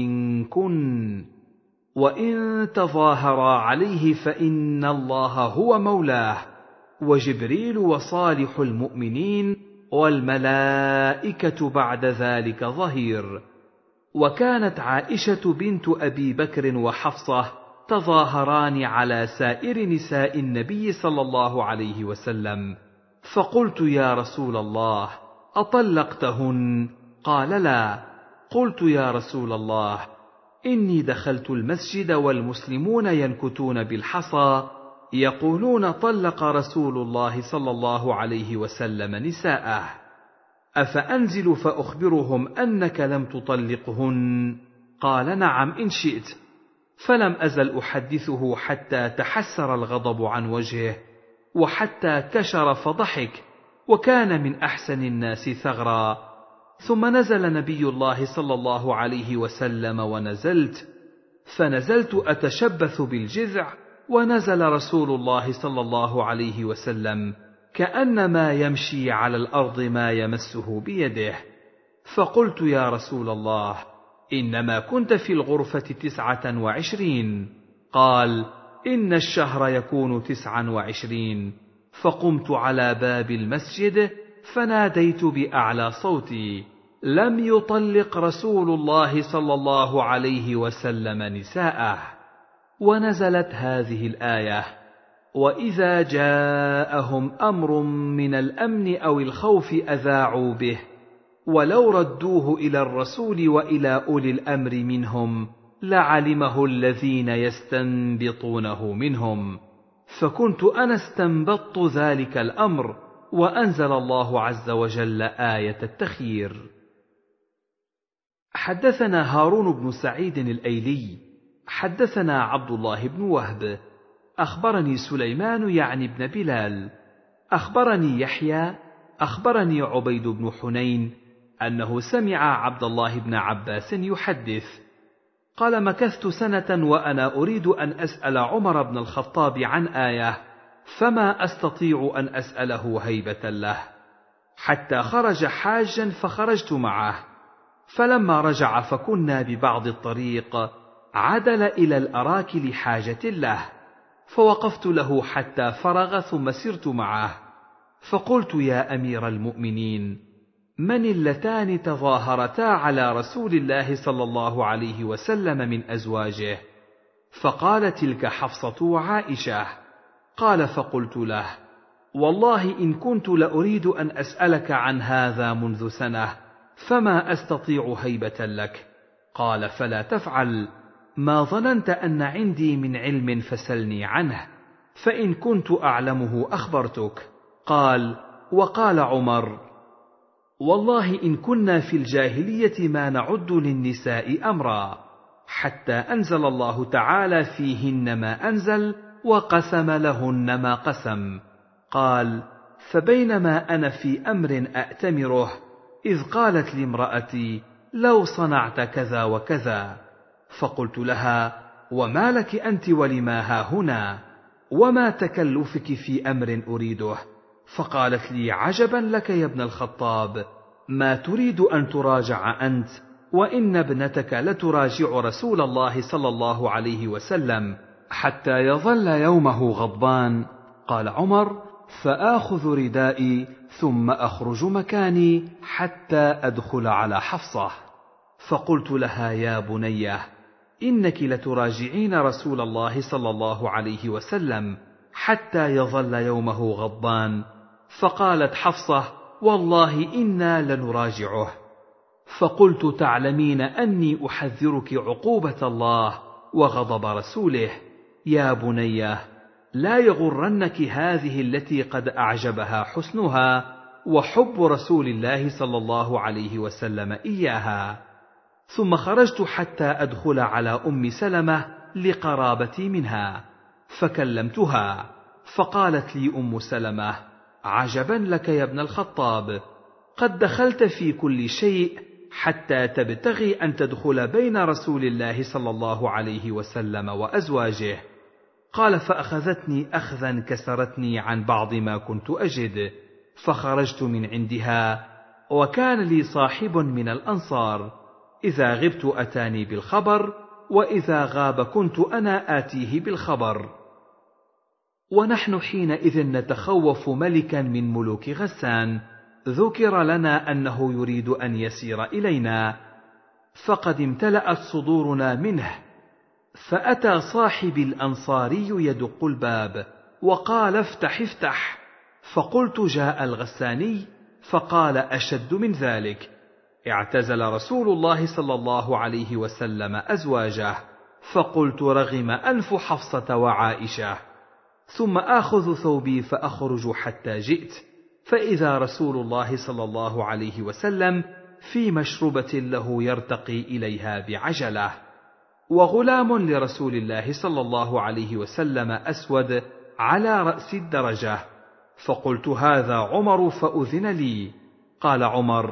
Speaker 1: منكن، وإن تظاهرا عليه فإن الله هو مولاه، وجبريل وصالح المؤمنين والملائكة بعد ذلك ظهير. وكانت عائشة بنت أبي بكر وحفصة تظاهران على سائر نساء النبي صلى الله عليه وسلم. فقلت: يا رسول الله، أطلقتهن؟ قال: لا. قلت: يا رسول الله، إني دخلت المسجد والمسلمون ينكتون بالحصى يقولون: طلق رسول الله صلى الله عليه وسلم نساءه، أفأنزل فأخبرهم أنك لم تطلقهن؟ قال: نعم إن شئت. فلم أزل أحدثه حتى تحسر الغضب عن وجهه، وحتى كشر فضحك، وكان من أحسن الناس ثغرا. ثم نزل نبي الله صلى الله عليه وسلم ونزلت، فنزلت أتشبث بالجذع، ونزل رسول الله صلى الله عليه وسلم كأنما يمشي على الأرض ما يمسه بيده. فقلت: يا رسول الله، إنما كنت في الغرفة 29. قال: إن الشهر يكون 29. فقمت على باب المسجد فناديت بأعلى صوتي: لم يطلق رسول الله صلى الله عليه وسلم نساءه. ونزلت هذه الآية: وإذا جاءهم أمر من الأمن أو الخوف أذاعوا به ولو ردوه إلى الرسول وإلى أولي الأمر منهم لعلمه الذين يستنبطونه منهم. فكنت أنا استنبطت ذلك الأمر، وأنزل الله عز وجل آية التخيير. حدثنا هارون بن سعيد الأيلي حدثنا عبد الله بن وهب أخبرني سليمان يعني بن بلال أخبرني يحيى أخبرني عبيد بن حنين أنه سمع عبد الله بن عباس يحدث قال: مكثت سنة وأنا أريد أن أسأل عمر بن الخطاب عن آية، فما أستطيع أن أسأله هيبة له، حتى خرج حاجا فخرجت معه، فلما رجع فكنا ببعض الطريق عدل إلى الأراك لحاجة له، فوقفت له حتى فرغ ثم سرت معه، فقلت: يا أمير المؤمنين، من اللتان تظاهرتا على رسول الله صلى الله عليه وسلم من أزواجه؟ فقال: تلك حفصة وعائشة. قال: فقلت له: والله إن كنت لأريد أن أسألك عن هذا منذ سنة، فما أستطيع هيبة لك. قال: فلا تفعل، ما ظننت أن عندي من علم فسلني عنه، فإن كنت أعلمه أخبرتك. قال: وقال عمر: والله إن كنا في الجاهلية ما نعد للنساء أمرا، حتى أنزل الله تعالى فيهن ما أنزل وقسم لهن ما قسم. قال: فبينما أنا في أمر أأتمره إذ قالت لامرأتي: لو صنعت كذا وكذا. فقلت لها: وما لك أنت ولما هاهنا، وما تكلفك في أمر أريده؟ فقالت لي: عجبا لك يا ابن الخطاب، ما تريد أن تراجع أنت، وإن ابنتك لتراجع رسول الله صلى الله عليه وسلم حتى يظل يومه غضبان. قال عمر: فآخذ ردائي ثم أخرج مكاني حتى أدخل على حفصة. فقلت لها: يا بنيه، إنك لتراجعين رسول الله صلى الله عليه وسلم حتى يظل يومه غضبان. فقالت حفصة: والله إنا لنراجعه. فقلت: تعلمين أني أحذرك عقوبة الله وغضب رسوله. يا بنيه، لا يغرنك هذه التي قد أعجبها حسنها وحب رسول الله صلى الله عليه وسلم إياها. ثم خرجت حتى أدخل على أم سلمة لقرابتي منها، فكلمتها، فقالت لي أم سلمة: عجبا لك يا ابن الخطاب، قد دخلت في كل شيء حتى تبتغي أن تدخل بين رسول الله صلى الله عليه وسلم وأزواجه. قال: فأخذتني أخذا كسرتني عن بعض ما كنت أجد، فخرجت من عندها، وكان لي صاحب من الأنصار، إذا غبت أتاني بالخبر، وإذا غاب كنت أنا آتيه بالخبر. ونحن حينئذ نتخوف ملكا من ملوك غسان، ذكر لنا أنه يريد أن يسير إلينا، فقد امتلأت صدورنا منه. فأتى صاحبي الأنصاري يدق الباب، وقال: افتح افتح. فقلت: جاء الغساني. فقال: أشد من ذلك، اعتزل رسول الله صلى الله عليه وسلم أزواجه. فقلت: رغم أنف حفصة وعائشة. ثم آخذ ثوبي فأخرج حتى جئت، فإذا رسول الله صلى الله عليه وسلم في مشربة له يرتقي إليها بعجلة، وغلام لرسول الله صلى الله عليه وسلم أسود على رأس الدرجة. فقلت: هذا عمر، فأذن لي. قال عمر: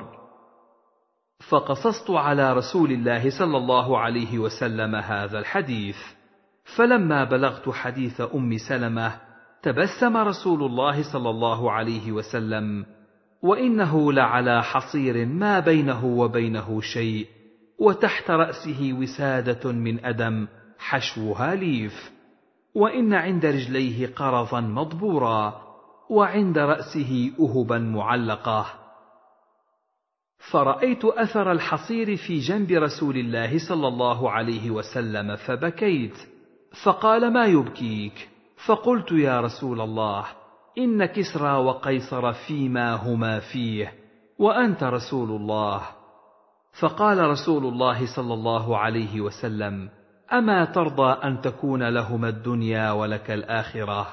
Speaker 1: فقصصت على رسول الله صلى الله عليه وسلم هذا الحديث. فلما بلغت حديث أم سلمة تبسم رسول الله صلى الله عليه وسلم، وإنه لعلى حصير ما بينه وبينه شيء، وتحت رأسه وسادة من أدم حشوها ليف، وإن عند رجليه قرضا مضبورا، وعند رأسه أهبا معلقة. فرأيت أثر الحصير في جنب رسول الله صلى الله عليه وسلم فبكيت، فقال: ما يبكيك؟ فقلت: يا رسول الله، إن كسرى وقيصر فيما هما فيه، وأنت رسول الله. فقال رسول الله صلى الله عليه وسلم: أما ترضى أن تكون لهما الدنيا ولك الآخرة؟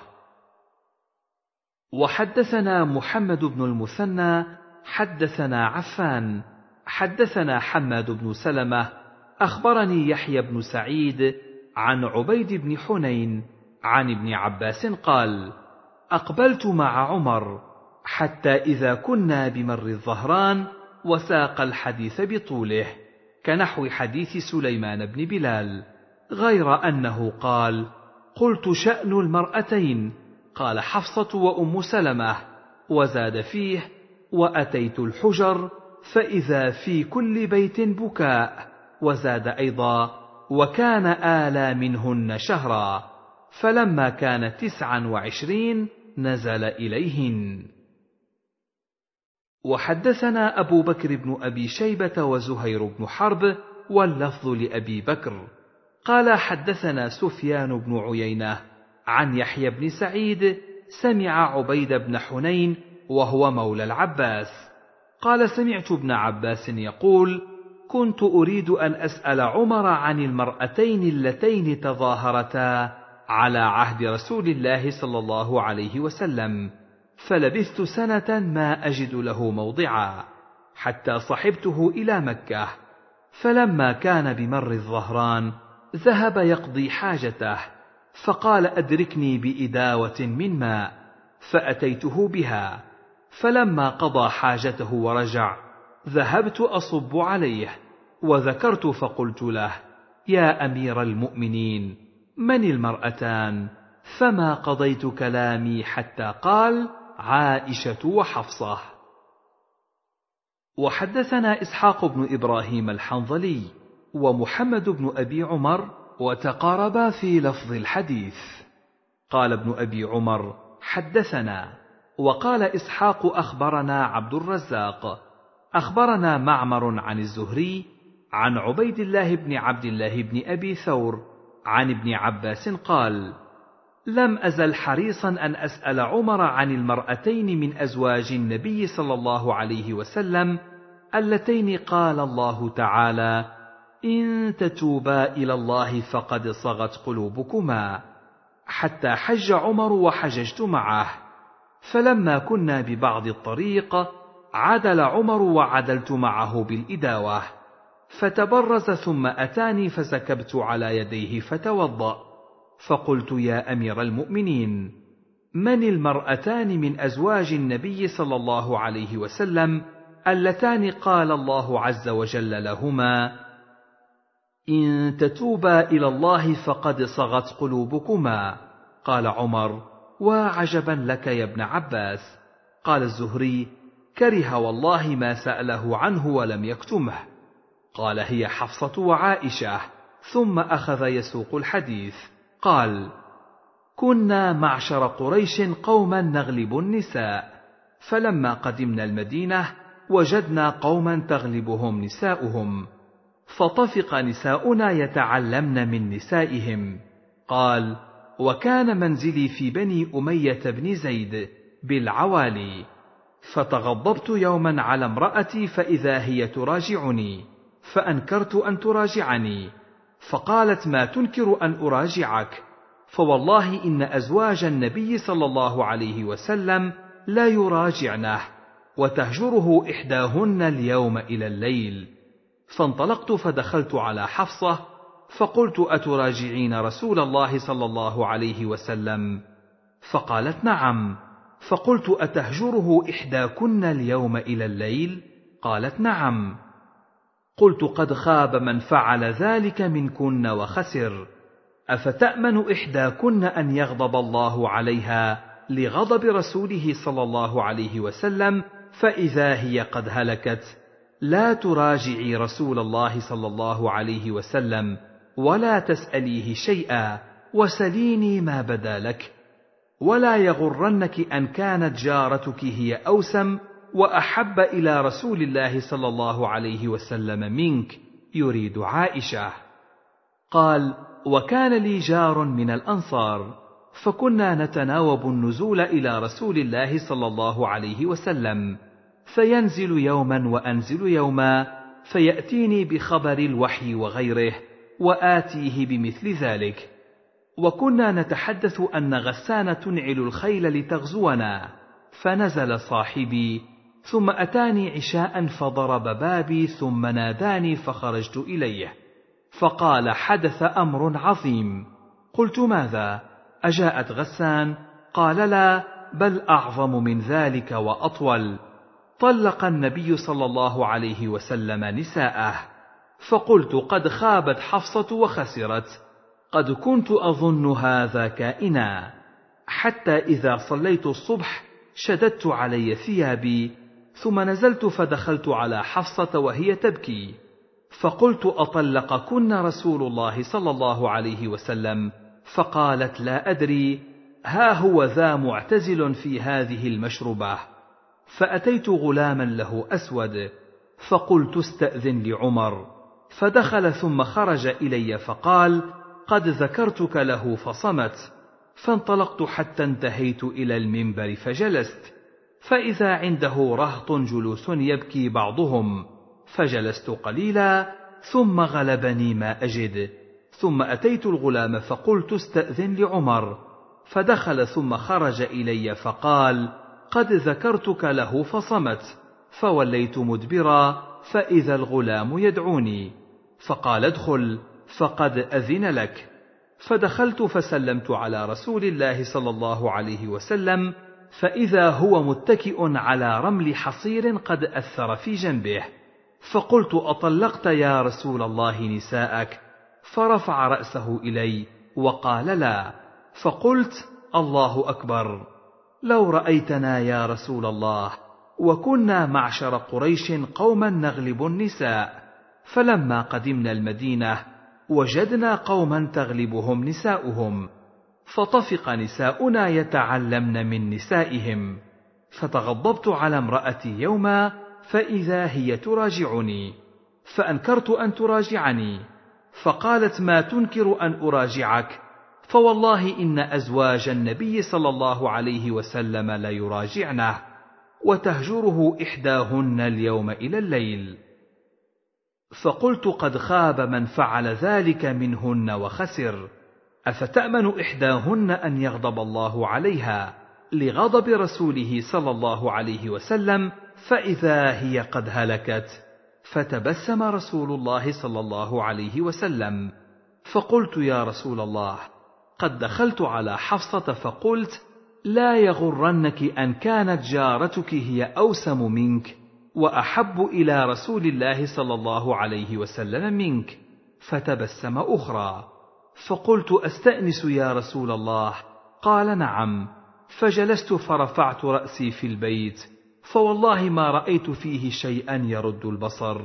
Speaker 1: وحدثنا محمد بن المثنى حدثنا عفان حدثنا حماد بن سلمة أخبرني يحيى بن سعيد عن عبيد بن حنين عن ابن عباس قال: أقبلت مع عمر حتى إذا كنا بمر الظهران، وساق الحديث بطوله كنحو حديث سليمان بن بلال، غير أنه قال: قلت: شأن المرأتين؟ قال حفصة وأم سلمة، وزاد فيه: وأتيت الحجر فإذا في كل بيت بكاء، وزاد أيضا: وكان آلى منهن شهرا، فلما كان 29 نزل إليهن. وحدثنا أبو بكر بن أبي شيبة وزهير بن حرب، واللفظ لأبي بكر، قال: حدثنا سفيان بن عيينة عن يحيى بن سعيد سمع عبيد بن حنين وهو مولى العباس قال: سمعت ابن عباس يقول: كنت أريد أن أسأل عمر عن المرأتين اللتين تظاهرتا على عهد رسول الله صلى الله عليه وسلم، فلبثت سنة ما أجد له موضعا، حتى صحبته إلى مكة، فلما كان بمر الظهران ذهب يقضي حاجته، فقال: أدركني بإداوة من ماء، فأتيته بها، فلما قضى حاجته ورجع ذهبت أصب عليه، وذكرت فقلت له: يا أمير المؤمنين، من المرأتان؟ فما قضيت كلامي حتى قال: عائشة وحفصة. وحدثنا إسحاق بن إبراهيم الحنظلي ومحمد بن أبي عمر وتقاربا في لفظ الحديث. قال ابن أبي عمر: حدثنا. وقال إسحاق: أخبرنا عبد الرزاق أخبرنا معمر عن الزهري عن عبيد الله بن عبد الله بن أبي ثور عن ابن عباس قال: لم أزل حريصا أن أسأل عمر عن المرأتين من أزواج النبي صلى الله عليه وسلم اللتين قال الله تعالى: إن تتوبا إلى الله فقد صغت قلوبكما، حتى حج عمر وحججت معه، فلما كنا ببعض الطريق عدل عمر وعدلت معه بالإداوة، فتبرز ثم أتاني فسكبت على يديه فتوضأ، فقلت: يا أمير المؤمنين، من المرأتان من أزواج النبي صلى الله عليه وسلم اللتان قال الله عز وجل لهما: إن تتوبا إلى الله فقد صغت قلوبكما؟ قال عمر: وعجبا لك يا ابن عباس. قال الزهري: كره والله ما سأله عنه ولم يكتمه. قال: هي حفصة وعائشة. ثم أخذ يسوق الحديث. قال: كنا معشر قريش قوما نغلب النساء، فلما قدمنا المدينة وجدنا قوما تغلبهم نساؤهم، فطفق نساؤنا يتعلمن من نسائهم. قال: وكان منزلي في بني أمية بن زيد بالعوالي، فتغضبت يوما على امرأتي فإذا هي تراجعني، فأنكرت أن تراجعني، فقالت: ما تنكر أن أراجعك؟ فوالله إن أزواج النبي صلى الله عليه وسلم لا يراجعنه، وتهجره إحداهن اليوم إلى الليل. فانطلقت فدخلت على حفصة فقلت: أتراجعين رسول الله صلى الله عليه وسلم؟ فقالت: نعم. فقلت: أتهجره إحداكن اليوم إلى الليل؟ قالت: نعم. قلت: قد خاب من فعل ذلك منكن وخسر، أفتأمن إحداكن أن يغضب الله عليها لغضب رسوله صلى الله عليه وسلم فإذا هي قد هلكت؟ لا تراجعي رسول الله صلى الله عليه وسلم ولا تسأليه شيئا، وسليني ما بدا لك، ولا يغرنك أن كانت جارتك هي أوسم وأحب إلى رسول الله صلى الله عليه وسلم منك، يريد عائشة. قال: وكان لي جار من الأنصار، فكنا نتناوب النزول إلى رسول الله صلى الله عليه وسلم، فينزل يوما وأنزل يوما، فيأتيني بخبر الوحي وغيره، وآتيه بمثل ذلك. وكنا نتحدث أن غسان تنعل الخيل لتغزونا، فنزل صاحبي، ثم أتاني عشاء فضرب بابي، ثم ناداني فخرجت إليه، فقال: حدث أمر عظيم. قلت: ماذا؟ أجاءت غسان؟ قال: لا، بل أعظم من ذلك وأطول. طلق النبي صلى الله عليه وسلم نساءه. فقلت: قد خابت حفصة وخسرت، قد كنت أظن هذا كائنا، حتى إذا صليت الصبح شددت علي ثيابي، ثم نزلت فدخلت على حفصة وهي تبكي، فقلت: أطلقكن رسول الله صلى الله عليه وسلم؟ فقالت: لا أدري، ها هو ذا معتزل في هذه المشربة. فأتيت غلاما له أسود، فقلت: استأذن لعمر. فدخل ثم خرج إلي فقال: قد ذكرتك له فصمت. فانطلقت حتى انتهيت إلى المنبر فجلست، فإذا عنده رهط جلوس يبكي بعضهم، فجلست قليلا، ثم غلبني ما أجد، ثم أتيت الغلام فقلت: استأذن لعمر. فدخل ثم خرج إلي فقال: قد ذكرتك له فصمت. فوليت مدبرا، فإذا الغلام يدعوني، فقال: ادخل، فقد أذن لك. فدخلت فسلمت على رسول الله صلى الله عليه وسلم، فإذا هو متكئ على رمل حصير قد أثر في جنبه، فقلت: أطلقت يا رسول الله نساءك؟ فرفع رأسه إلي وقال: لا. فقلت: الله أكبر، لو رأيتنا يا رسول الله، وكنا معشر قريش قوما نغلب النساء، فلما قدمنا المدينة وجدنا قوما تغلبهم نساؤهم، فطفق نساؤنا يتعلمن من نسائهم، فتغضبت على امرأتي يوما، فإذا هي تراجعني، فأنكرت أن تراجعني، فقالت: ما تنكر أن أراجعك؟ فوالله إن أزواج النبي صلى الله عليه وسلم ليراجعنه، وتهجره إحداهن اليوم إلى الليل. فقلت: قد خاب من فعل ذلك منهن وخسر، أفتأمن إحداهن أن يغضب الله عليها لغضب رسوله صلى الله عليه وسلم، فإذا هي قد هلكت؟ فتبسم رسول الله صلى الله عليه وسلم. فقلت: يا رسول الله، قد دخلت على حفصة فقلت: لا يغرنك أن كانت جارتك هي أوسم منك وأحب إلى رسول الله صلى الله عليه وسلم منك. فتبسم أخرى. فقلت: أستأنس يا رسول الله؟ قال: نعم. فجلست فرفعت رأسي في البيت، فوالله ما رأيت فيه شيئا يرد البصر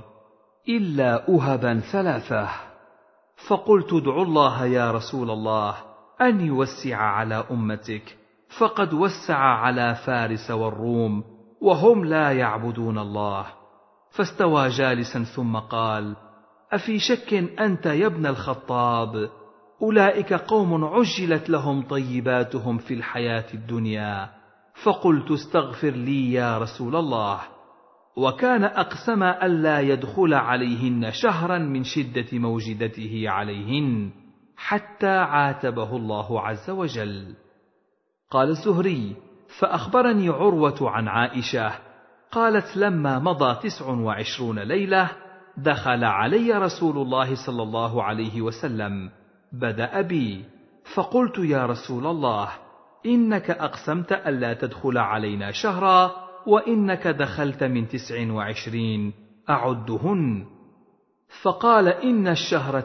Speaker 1: إلا أهبا ثلاثة. فقلت: ادع الله يا رسول الله أن يوسع على أمتك، فقد وسع على فارس والروم وهم لا يعبدون الله. فاستوى جالسا ثم قال: أفي شك أنت يا ابن الخطاب؟ أولئك قوم عجلت لهم طيباتهم في الحياة الدنيا. فقلت: استغفر لي يا رسول الله. وكان أقسم ألا يدخل عليهن شهرا من شدة موجدته عليهن، حتى عاتبه الله عز وجل. قال الزهري: فأخبرني عروة عن عائشة قالت: لما مضى 29 ليلة دخل علي رسول الله صلى الله عليه وسلم، بدأ بي، فقلت: يا رسول الله، إنك أقسمت ألا تدخل علينا شهرا، وإنك دخلت من 29، أعدهن. فقال: إن الشهر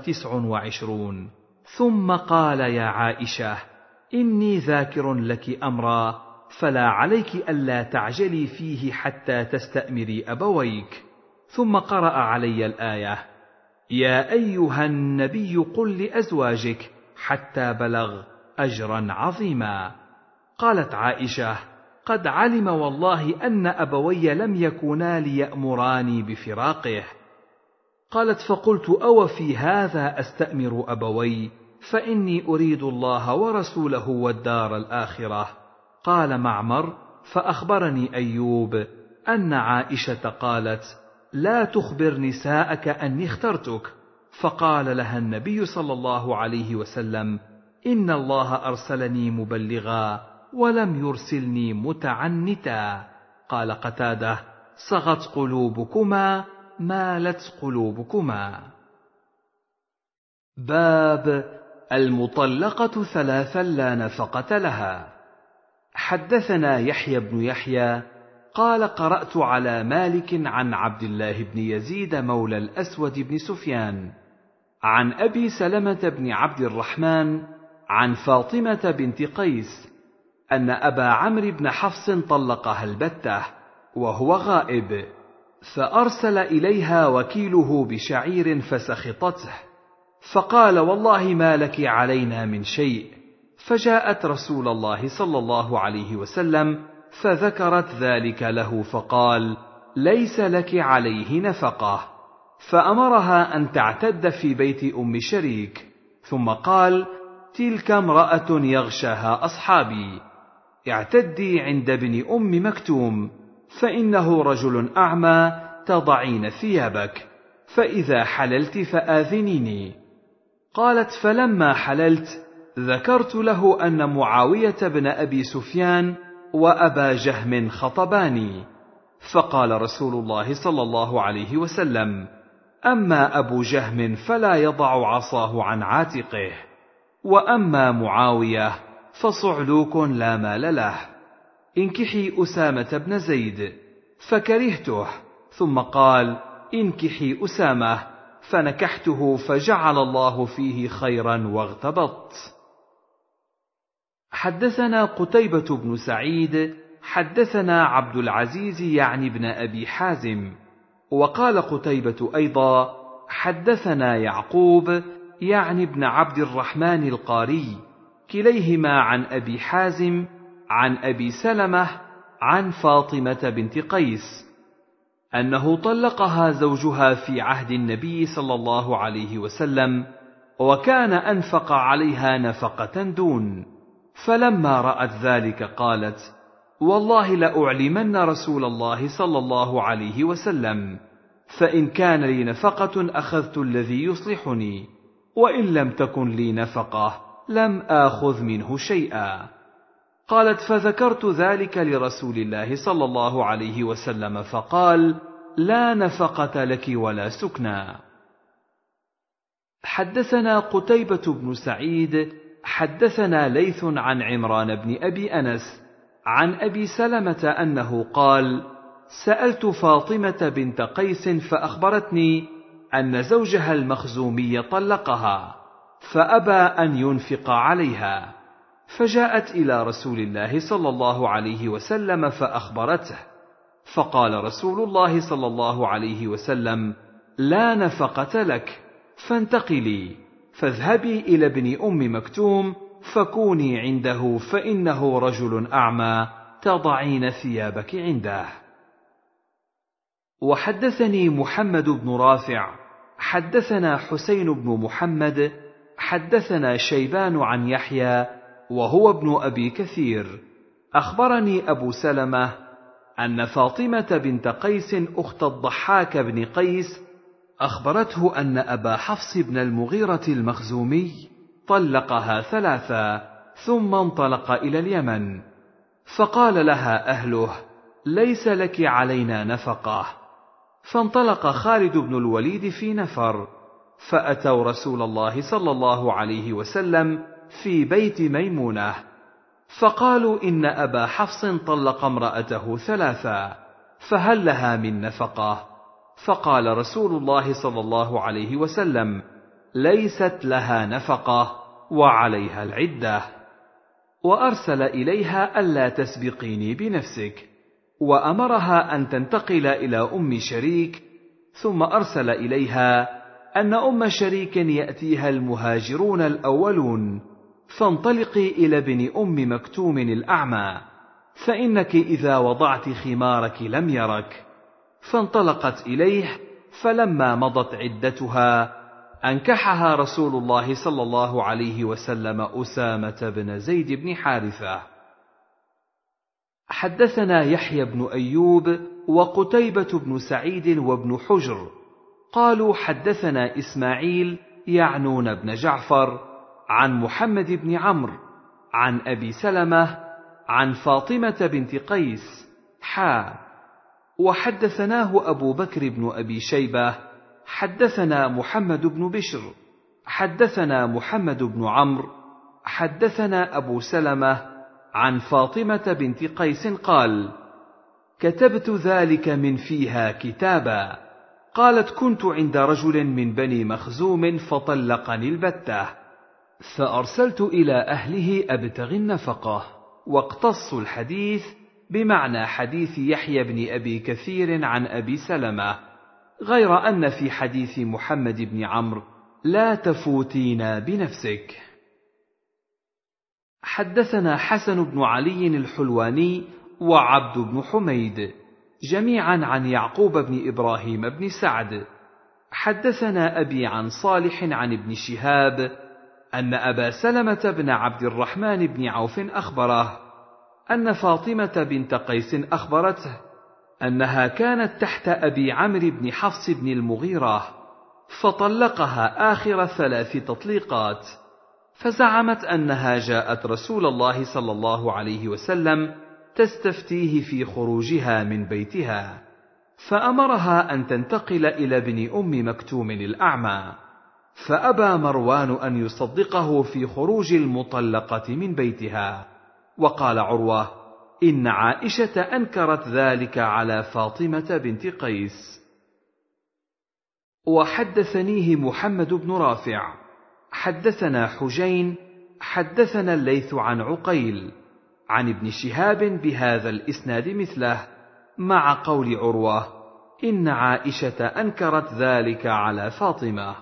Speaker 1: 29. ثم قال: يا عائشة، إني ذاكر لك أمرا، فلا عليك ألا تعجلي فيه حتى تستأمري أبويك. ثم قرأ علي الآية: يا أيها النبي قل لأزواجك، حتى بلغ أجرا عظيما. قالت عائشة: قد علم والله أن أبوي لم يكونا ليأمراني بفراقه. قالت: فقلت: أو في هذا أستأمر أبوي؟ فإني أريد الله ورسوله والدار الآخرة. قال معمر: فأخبرني أيوب أن عائشة قالت: لا تخبر نساءك أني اخترتك. فقال لها النبي صلى الله عليه وسلم: إن الله أرسلني مبلغا ولم يرسلني متعنتا. قال قتادة: صغت قلوبكما مالت قلوبكما. باب المطلقة ثلاثا لا نفقة لها. حدثنا يحيى بن يحيى قال: قرأت على مالك عن عبد الله بن يزيد مولى الأسود بن سفيان عن أبي سلمة بن عبد الرحمن عن فاطمة بنت قيس أن أبا عمرو بن حفص طلقها البتة وهو غائب، فأرسل إليها وكيله بشعير فسخطته، فقال: والله ما لك علينا من شيء. فجاءت رسول الله صلى الله عليه وسلم فذكرت ذلك له، فقال: ليس لك عليه نفقة. فأمرها أن تعتد في بيت أم شريك، ثم قال: تلك امرأة يغشاها أصحابي، اعتدي عند ابن أم مكتوم، فإنه رجل أعمى، تضعين ثيابك، فإذا حللت فآذنيني. قالت: فلما حللت ذكرت له أن معاوية بن أبي سفيان وأبا جهم خطباني، فقال رسول الله صلى الله عليه وسلم: أما أبو جهم فلا يضع عصاه عن عاتقه، وأما معاوية فصعلوك لا مال له، انكحي أسامة بن زيد. فكرهته، ثم قال: انكحي أسامة، فنكحته، فجعل الله فيه خيرا واغتبطت. حدثنا قتيبة بن سعيد حدثنا عبد العزيز يعني بن أبي حازم، وقال قتيبة أيضا: حدثنا يعقوب يعني بن عبد الرحمن القاري، كليهما عن أبي حازم عن أبي سلمة عن فاطمة بنت قيس أنه طلقها زوجها في عهد النبي صلى الله عليه وسلم، وكان أنفق عليها نفقة دون. فلما رأت ذلك قالت: والله لأعلمن رسول الله صلى الله عليه وسلم، فإن كان لي نفقة أخذت الذي يصلحني، وإن لم تكن لي نفقة لم آخذ منه شيئا. قالت: فذكرت ذلك لرسول الله صلى الله عليه وسلم، فقال: لا نفقة لك ولا سكنى. حدثنا قتيبة بن سعيد حدثنا ليث عن عمران بن أبي أنس عن أبي سلمة أنه قال: سألت فاطمة بنت قيس فأخبرتني أن زوجها المخزومي طلقها، فأبى أن ينفق عليها، فجاءت إلى رسول الله صلى الله عليه وسلم فأخبرته، فقال رسول الله صلى الله عليه وسلم: لا نفقة لك، فانتقلي، فاذهبي إلى ابن أم مكتوم فكوني عنده، فإنه رجل أعمى، تضعين ثيابك عنده. وحدثني محمد بن رافع حدثنا حسين بن محمد حدثنا شيبان عن يحيى وهو ابن أبي كثير أخبرني أبو سلمة أن فاطمة بنت قيس أخت الضحاك بن قيس أخبرته أن أبا حفص بن المغيرة المخزومي طلقها ثلاثا ثم انطلق إلى اليمن، فقال لها أهله: ليس لك علينا نفقة. فانطلق خالد بن الوليد في نفر، فأتوا رسول الله صلى الله عليه وسلم في بيت ميمونة، فقالوا: إن أبا حفص طلق امرأته ثلاثا، فهل لها من نفقة؟ فقال رسول الله صلى الله عليه وسلم: ليست لها نفقة وعليها العدة. وأرسل إليها ألا تسبقيني بنفسك، وأمرها أن تنتقل إلى أم شريك، ثم أرسل إليها أن أم شريك يأتيها المهاجرون الأولون، فانطلقي إلى ابن أم مكتوم الأعمى، فإنك إذا وضعت خمارك لم يرك. فانطلقت إليه، فلما مضت عدتها أنكحها رسول الله صلى الله عليه وسلم أسامة بن زيد بن حارثة. حدثنا يحيى بن أيوب وقتيبة بن سعيد وابن حجر قالوا حدثنا إسماعيل يعنون بن جعفر عن محمد بن عمرو عن أبي سلمة عن فاطمة بنت قيس وحدثناه أبو بكر بن أبي شيبة حدثنا محمد بن بشر حدثنا محمد بن عمرو حدثنا أبو سلمة عن فاطمة بنت قيس قال: كتبت ذلك من فيها كتابا. قالت: كنت عند رجل من بني مخزوم فطلقني البتة، فأرسلت إلى أهله أبتغي النفقة. واقتص الحديث بمعنى حديث يحيى بن أبي كثير عن أبي سلمة، غير أن في حديث محمد بن عمرو: لا تفوتينا بنفسك. حدثنا حسن بن علي الحلواني وعبد بن حميد جميعا عن يعقوب بن إبراهيم بن سعد. حدثنا أبي عن صالح عن ابن شهاب أن أبا سلمة بن عبد الرحمن بن عوف أخبره أن فاطمة بنت قيس أخبرته أنها كانت تحت أبي عمرو بن حفص بن المغيرة، فطلقها آخر 3 تطليقات، فزعمت أنها جاءت رسول الله صلى الله عليه وسلم تستفتيه في خروجها من بيتها، فأمرها أن تنتقل إلى ابن أم مكتوم الأعمى، فأبى مروان أن يصدقه في خروج المطلقة من بيتها. وقال عروة: إن عائشة أنكرت ذلك على فاطمة بنت قيس. وحدثنيه محمد بن رافع حدثنا حجين حدثنا الليث عن عقيل عن ابن شهاب بهذا الإسناد مثله، مع قول عروة: إن عائشة أنكرت ذلك على فاطمة.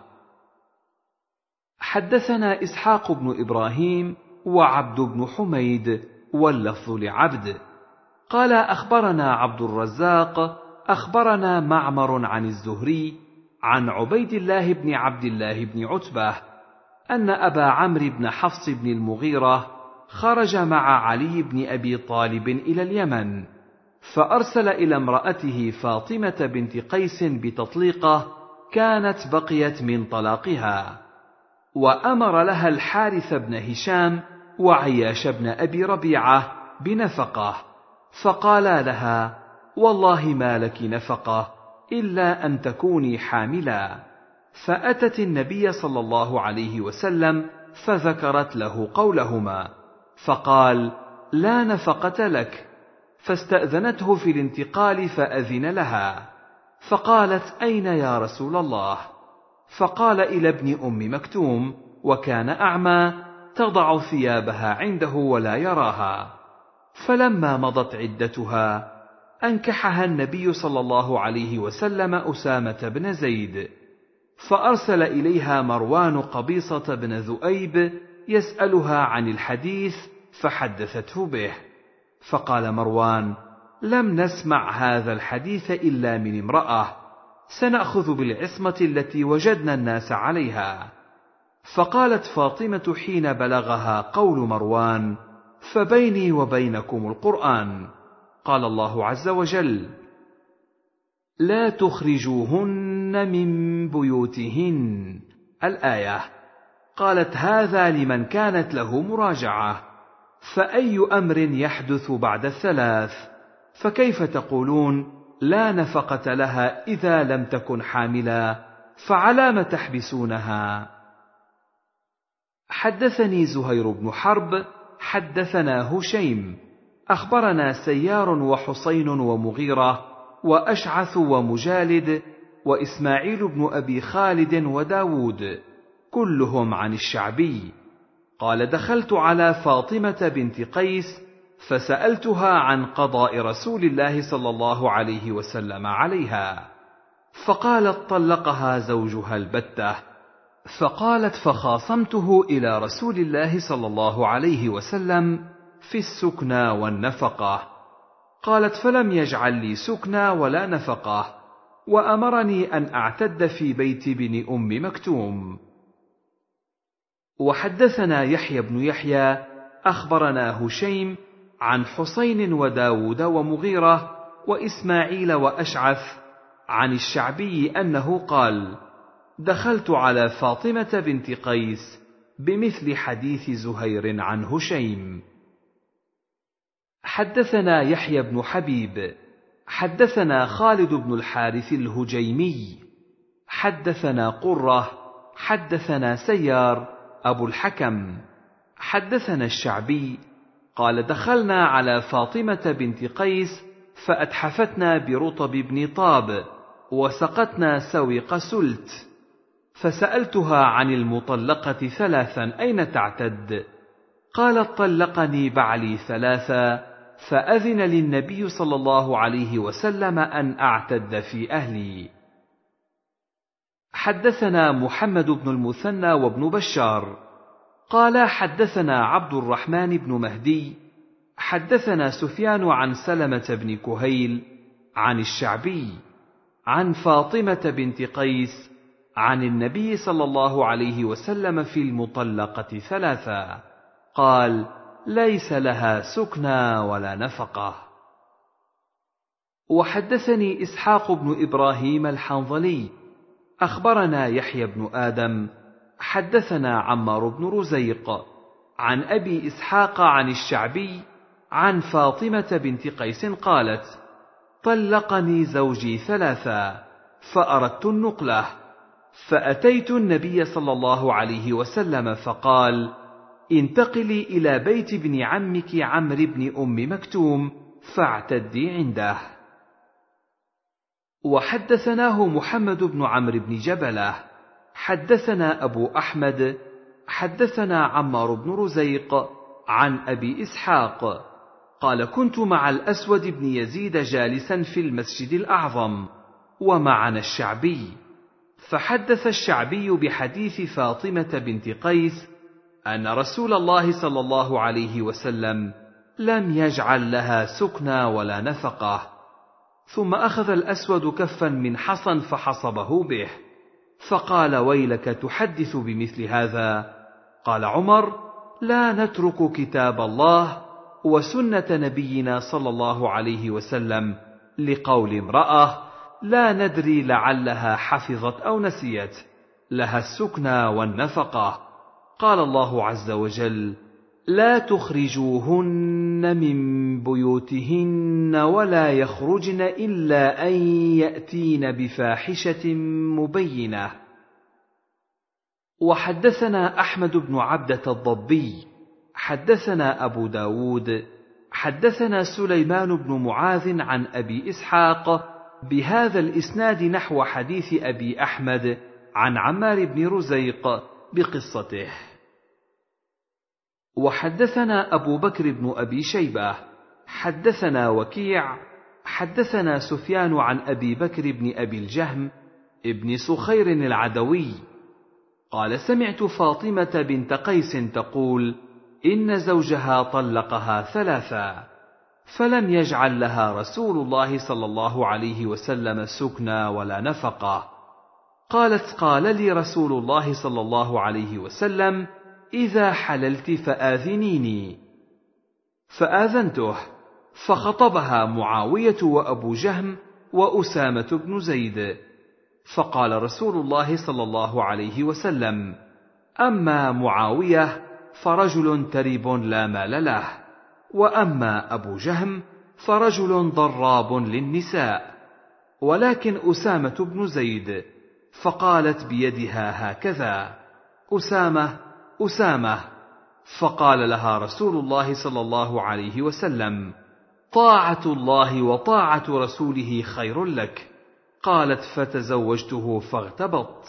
Speaker 1: حدثنا إسحاق بن إبراهيم وعبد بن حميد واللفظ لعبد قال: أخبرنا عبد الرزاق أخبرنا معمر عن الزهري عن عبيد الله بن عبد الله بن عتبة أن أبا عمرو بن حفص بن المغيرة خرج مع علي بن أبي طالب إلى اليمن، فأرسل إلى امرأته فاطمة بنت قيس بتطليقة كانت بقيت من طلاقها، وأمر لها الحارث بن هشام وعياش بن أبي ربيعة بنفقة، فقالا لها: والله ما لك نفقة إلا أن تكوني حاملا. فأتت النبي صلى الله عليه وسلم فذكرت له قولهما، فقال: لا نفقة لك. فاستأذنته في الانتقال فأذن لها، فقالت: أين يا رسول الله؟ فقال: إلى ابن أم مكتوم، وكان أعمى، تضع ثيابها عنده ولا يراها. فلما مضت عدتها أنكحها النبي صلى الله عليه وسلم أسامة بن زيد، فأرسل إليها مروان قبيصة بن ذؤيب يسألها عن الحديث، فحدثته به. فقال مروان: لم نسمع هذا الحديث إلا من امرأة، سنأخذ بالعصمة التي وجدنا الناس عليها. فقالت فاطمة حين بلغها قول مروان: فبيني وبينكم القرآن، قال الله عز وجل: لا تخرجوهن من بيوتهن، الآية. قالت: هذا لمن كانت له مراجعة، فأي أمر يحدث بعد 3؟ فكيف تقولون لا نفقة لها إذا لم تكن حاملا؟ فعلام تحبسونها؟ حدثني زهير بن حرب حدثنا هشيم أخبرنا سيار وحسين ومغيرة وأشعث ومجالد وإسماعيل بن أبي خالد وداود كلهم عن الشعبي قال: دخلت على فاطمة بنت قيس فسألتها عن قضاء رسول الله صلى الله عليه وسلم عليها، فقالت: طلقها زوجها البتة. فقالت: فخاصمته إلى رسول الله صلى الله عليه وسلم، في السكنى والنفقة. قالت: فلم يجعل لي سكنى ولا نفقة، وأمرني أن أعتد في بيت ابن أم مكتوم. وحدثنا يحيى بن يحيى أخبرنا هشيم عن حسين وداود ومغيرة وإسماعيل وأشعث عن الشعبي أنه قال: دخلت على فاطمة بنت قيس بمثل حديث زهير عن هشيم. حدثنا يحيى بن حبيب حدثنا خالد بن الحارث الهجيمي حدثنا قرة حدثنا سيار أبو الحكم حدثنا الشعبي قال: دخلنا على فاطمة بنت قيس فأتحفتنا برطب بن طاب وسقتنا سوق سلت، فسألتها عن المطلقة ثلاثا أين تعتد؟ قالت: طلقني بعلي ثلاثا، فأذن للنبي صلى الله عليه وسلم أن أعتد في أهلي. حدثنا محمد بن المثنى وابن بشار قال: حدثنا عبد الرحمن بن مهدي حدثنا سفيان عن سلمة بن كهيل عن الشعبي عن فاطمة بنت قيس عن النبي صلى الله عليه وسلم في المطلقة ثلاثا قال: ليس لها سكنى ولا نفقة. وحدثني إسحاق بن إبراهيم الحنظلي أخبرنا يحيى بن آدم حدثنا عمار بن رزيق عن أبي إسحاق عن الشعبي عن فاطمة بنت قيس قالت: طلقني زوجي ثلاثا، فأردت النقلة، فأتيت النبي صلى الله عليه وسلم فقال: انتقلي إلى بيت ابن عمك عمرو بن أم مكتوم فاعتدي عنده. وحدثناه محمد بن عمرو بن جبلة حدثنا أبو أحمد حدثنا عمار بن رزيق عن أبي إسحاق قال: كنت مع الأسود بن يزيد جالسا في المسجد الأعظم ومعنا الشعبي، فحدث الشعبي بحديث فاطمة بنت قيس أن رسول الله صلى الله عليه وسلم لم يجعل لها سكنى ولا نفقة. ثم أخذ الأسود كفا من حصى فحصبه به، فقال: ويلك تحدث بمثل هذا؟ قال عمر: لا نترك كتاب الله وسنة نبينا صلى الله عليه وسلم لقول امرأة لا ندري لعلها حفظت أو نسيت، لها السكنى والنفقة. قال الله عز وجل: لا تخرجوهن من بيوتهن ولا يخرجن إلا أن يأتين بفاحشة مبينة. وحدثنا أحمد بن عبدة الضبي حدثنا أبو داود حدثنا سليمان بن معاذ عن أبي إسحاق بهذا الإسناد نحو حديث أبي أحمد عن عمار بن رزيق بقصته. وحدثنا أبو بكر بن أبي شيبة حدثنا وكيع حدثنا سفيان عن أبي بكر بن أبي الجهم ابن سخير العدوي قال: سمعت فاطمة بنت قيس تقول: إن زوجها طلقها ثلاثا، فلم يجعل لها رسول الله صلى الله عليه وسلم سكنى ولا نفقة. قالت: قال لي رسول الله صلى الله عليه وسلم: إذا حللت فآذنيني، فآذنته، فخطبها معاوية وأبو جهم وأسامة بن زيد، فقال رسول الله صلى الله عليه وسلم: أما معاوية فرجل تريب لا مال له، وأما أبو جهم فرجل ضراب للنساء، ولكن أسامة بن زيد، فقالت بيدها هكذا: أسامة أسامة، فقال لها رسول الله صلى الله عليه وسلم: طاعة الله وطاعة رسوله خير لك. قالت: فتزوجته فاغتبطت.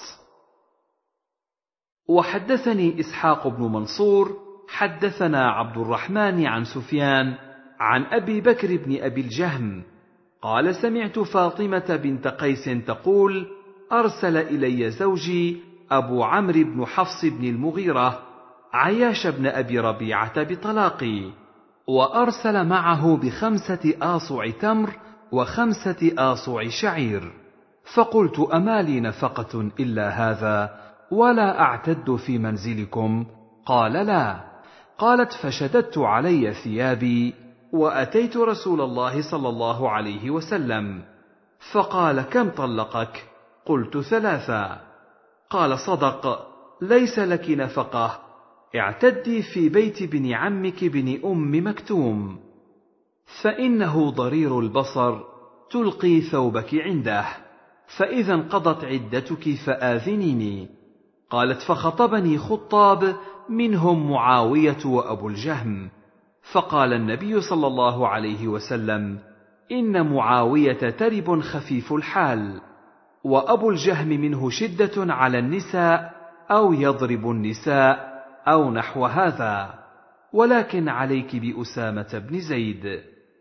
Speaker 1: وحدثني إسحاق بن منصور حدثنا عبد الرحمن عن سفيان عن أبي بكر بن أبي الجهم قال: سمعت فاطمة بنت قيس تقول: أرسل إلي زوجي أبو عمرو بن حفص بن المغيرة عياش بن أبي ربيعة بطلاقي، وأرسل معه ب5 آصع تمر و5 آصع شعير. فقلت: أما لي نفقة إلا هذا ولا أعتد في منزلكم؟ قال: لا. قالت: فشددت علي ثيابي وأتيت رسول الله صلى الله عليه وسلم، فقال: كم طلقك؟ قلت: 3. قال: صدق، ليس لك نفقة، اعتدي في بيت بن عمك بن مكتوم، فإنه ضرير البصر، تلقي ثوبك عنده، فإذا انقضت عدتك فآذنيني. قالت: فخطبني خطاب منهم معاوية وأبو الجهم، فقال النبي صلى الله عليه وسلم: إن معاوية ترب خفيف الحال، وأبو الجهم منه شدة على النساء أو يضرب النساء أو نحو هذا، ولكن عليك بأسامة بن زيد.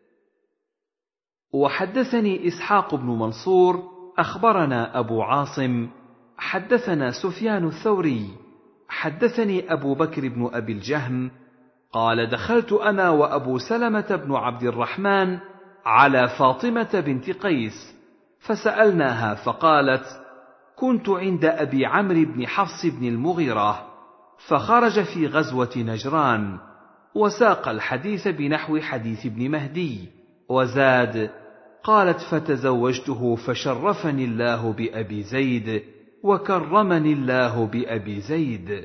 Speaker 1: وحدثني إسحاق بن منصور أخبرنا أبو عاصم حدثنا سفيان الثوري حدثني أبو بكر بن أبي الجهم قال: دخلت أنا وأبو سلمة بن عبد الرحمن على فاطمة بنت قيس فسألناها، فقالت: كنت عند أبي عمرو بن حفص بن المغيرة، فخرج في غزوة نجران، وساق الحديث بنحو حديث ابن مهدي، وزاد: قالت: فتزوجته فشرفني الله بأبي زيد وكرمني الله بأبي زيد.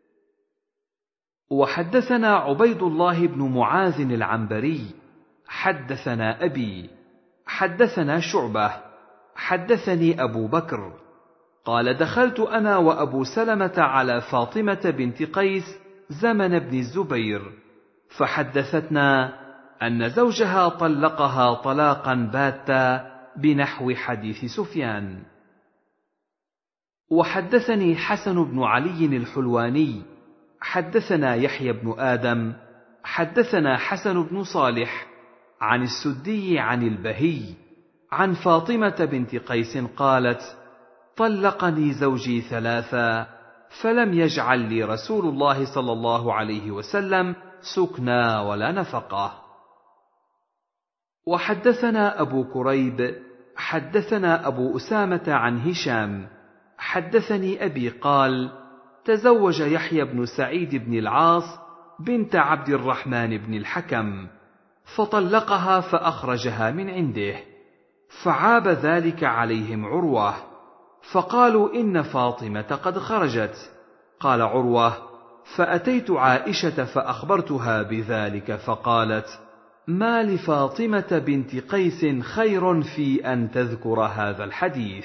Speaker 1: وحدثنا عبيد الله بن معاذ العنبري حدثنا أبي حدثنا شعبة حدثني أبو بكر قال: دخلت أنا وأبو سلمة على فاطمة بنت قيس زمن بن الزبير، فحدثتنا أن زوجها طلقها طلاقا باتا بنحو حديث سفيان. وحدثني حسن بن علي الحلواني حدثنا يحيى بن آدم حدثنا حسن بن صالح عن السدي عن البهي عن فاطمة بنت قيس قالت: طلقني زوجي 3 فلم يجعل لي رسول الله صلى الله عليه وسلم سكنا ولا نفقة. وحدثنا أبو كريب حدثنا أبو أسامة عن هشام حدثني أبي قال: تزوج يحيى بن سعيد بن العاص بنت عبد الرحمن بن الحكم، فطلقها فأخرجها من عنده، فعاب ذلك عليهم عروة، فقالوا: إن فاطمة قد خرجت. قال عروة: فأتيت عائشة فأخبرتها بذلك، فقالت: ما لفاطمة بنت قيس خير في أن تذكر هذا الحديث.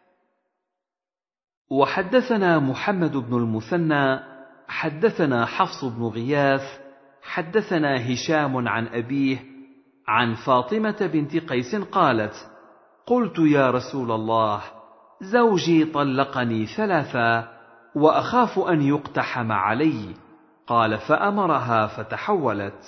Speaker 1: وحدثنا محمد بن المثنى حدثنا حفص بن غياث حدثنا هشام عن أبيه عن فاطمة بنت قيس قالت: قلت: يا رسول الله، زوجي طلقني 3 وأخاف أن يقتحم علي. قال: فأمرها فتحولت.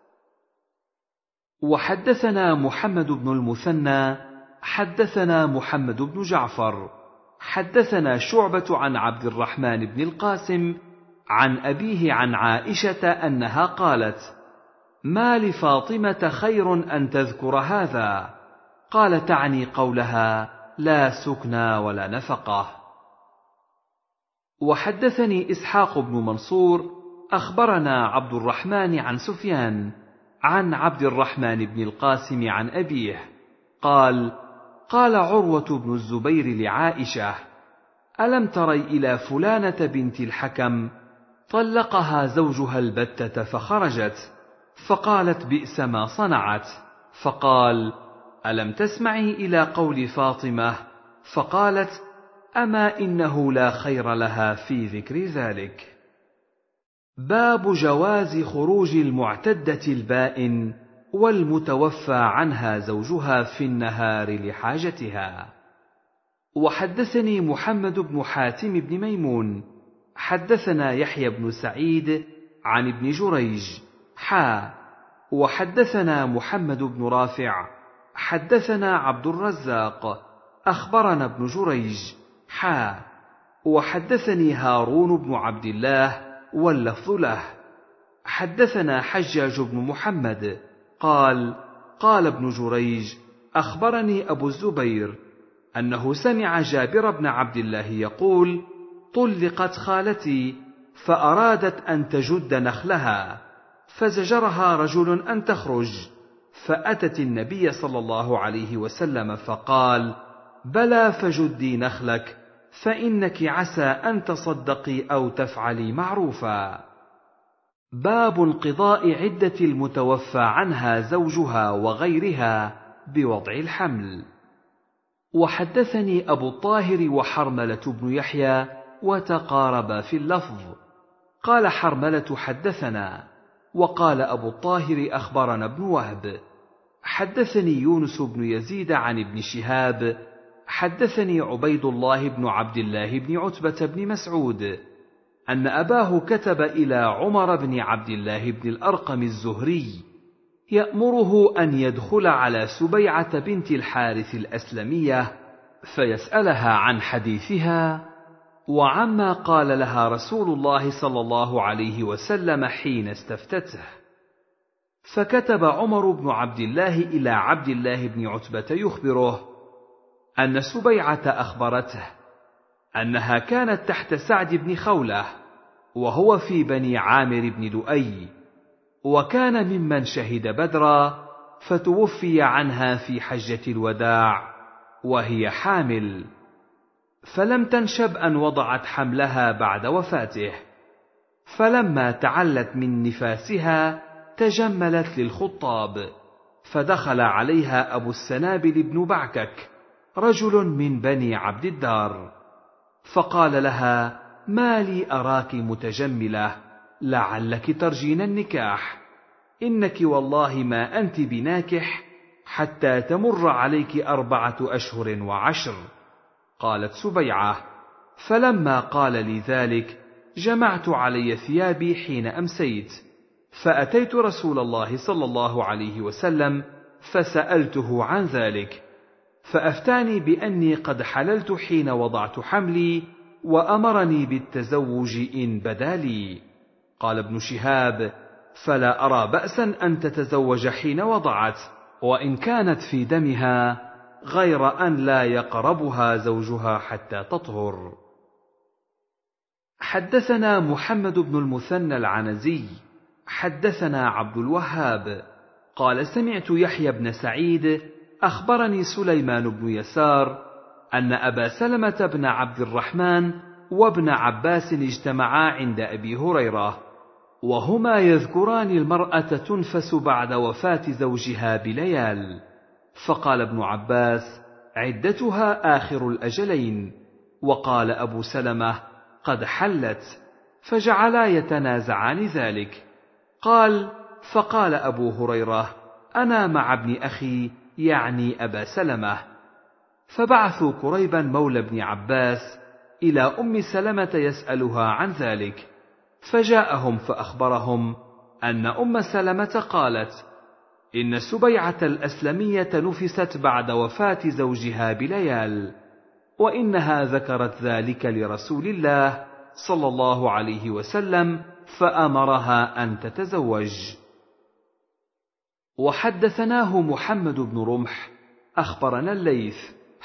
Speaker 1: وحدثنا محمد بن المثنى حدثنا محمد بن جعفر حدثنا شعبة عن عبد الرحمن بن القاسم عن أبيه عن عائشة أنها قالت: ما لفاطمة خير أن تذكر هذا؟ قال: تعني قولها: لا سكنى ولا نفقة. وحدثني إسحاق بن منصور أخبرنا عبد الرحمن عن سفيان عن عبد الرحمن بن القاسم عن أبيه قال: قال عروة بن الزبير لعائشة: ألم تري إلى فلانة بنت الحكم طلقها زوجها البتة فخرجت، فقالت: بئس ما صنعت. فقال: ألم تسمعي إلى قول فاطمة؟ فقالت: أما إنه لا خير لها في ذكر ذلك. باب جواز خروج المعتدة البائن والمتوفى عنها زوجها في النهار لحاجتها. وحدثني محمد بن حاتم بن ميمون حدثنا يحيى بن سعيد عن ابن جريج وحدثنا محمد بن رافع حدثنا عبد الرزاق أخبرنا ابن جريج وحدثني هارون بن عبد الله واللفظ له حدثنا حجاج بن محمد قال قال ابن جريج أخبرني أبو الزبير أنه سمع جابر بن عبد الله يقول طلقت خالتي فأرادت أن تجد نخلها فزجرها رجل أن تخرج، فأتت النبي صلى الله عليه وسلم فقال بلى فجدي نخلك فإنك عسى أن تصدقي أو تفعلي معروفا. باب انقضاء عدة المتوفى عنها زوجها وغيرها بوضع الحمل. وحدثني أبو الطاهر وحرملة بن يحيى وتقاربا في اللفظ، قال حرملة حدثنا، وقال أبو الطاهر أخبرنا ابن وهب. حدثني يونس بن يزيد عن ابن شهاب حدثني عبيد الله بن عبد الله بن عتبة بن مسعود أن أباه كتب إلى عمر بن عبد الله بن الأرقم الزهري يأمره أن يدخل على سبيعة بنت الحارث الأسلمية فيسألها عن حديثها وعما قال لها رسول الله صلى الله عليه وسلم حين استفتته. فكتب عمر بن عبد الله إلى عبد الله بن عتبة يخبره أن سبيعة أخبرته أنها كانت تحت سعد بن خولة وهو في بني عامر بن لؤي، وكان ممن شهد بدرا، فتوفي عنها في حجة الوداع وهي حامل، فلم تنشب أن وضعت حملها بعد وفاته، فلما تعلت من نفاسها تجملت للخطاب، فدخل عليها أبو السنابل بن بعكك رجل من بني عبد الدار، فقال لها ما لي أراك متجملة، لعلك ترجين النكاح، إنك والله ما أنت بناكح حتى تمر عليك 4 أشهر و10. قالت سبيعة فلما قال لي ذلك جمعت علي ثيابي حين أمسيت، فأتيت رسول الله صلى الله عليه وسلم فسألته عن ذلك، فأفتاني بأني قد حللت حين وضعت حملي، وأمرني بالتزوج إن بدا لي. قال ابن شهاب فلا أرى بأسا أن تتزوج حين وضعت، وإن كانت في دمها، غير أن لا يقربها زوجها حتى تطهر. حدثنا محمد بن المثنى العنزي حدثنا عبد الوهاب قال سمعت يحيى بن سعيد أخبرني سليمان بن يسار أن أبا سلمة بن عبد الرحمن وابن عباس اجتمعا عند أبي هريرة، وهما يذكران المرأة تنفس بعد وفاة زوجها بليال، فقال ابن عباس عدتها آخر الأجلين، وقال أبو سلمة قد حلت، فجعلا يتنازعان ذلك. قال فقال أبو هريرة أنا مع ابن أخي يعني أبا سلمة، فبعثوا كريبا مولى ابن عباس إلى أم سلمة يسألها عن ذلك، فجاءهم فأخبرهم أن أم سلمة قالت إن سبيعة الأسلمية نفست بعد وفاة زوجها بليال، وإنها ذكرت ذلك لرسول الله صلى الله عليه وسلم فأمرها أن تتزوج. وحدثناه محمد بن رمح أخبرنا الليث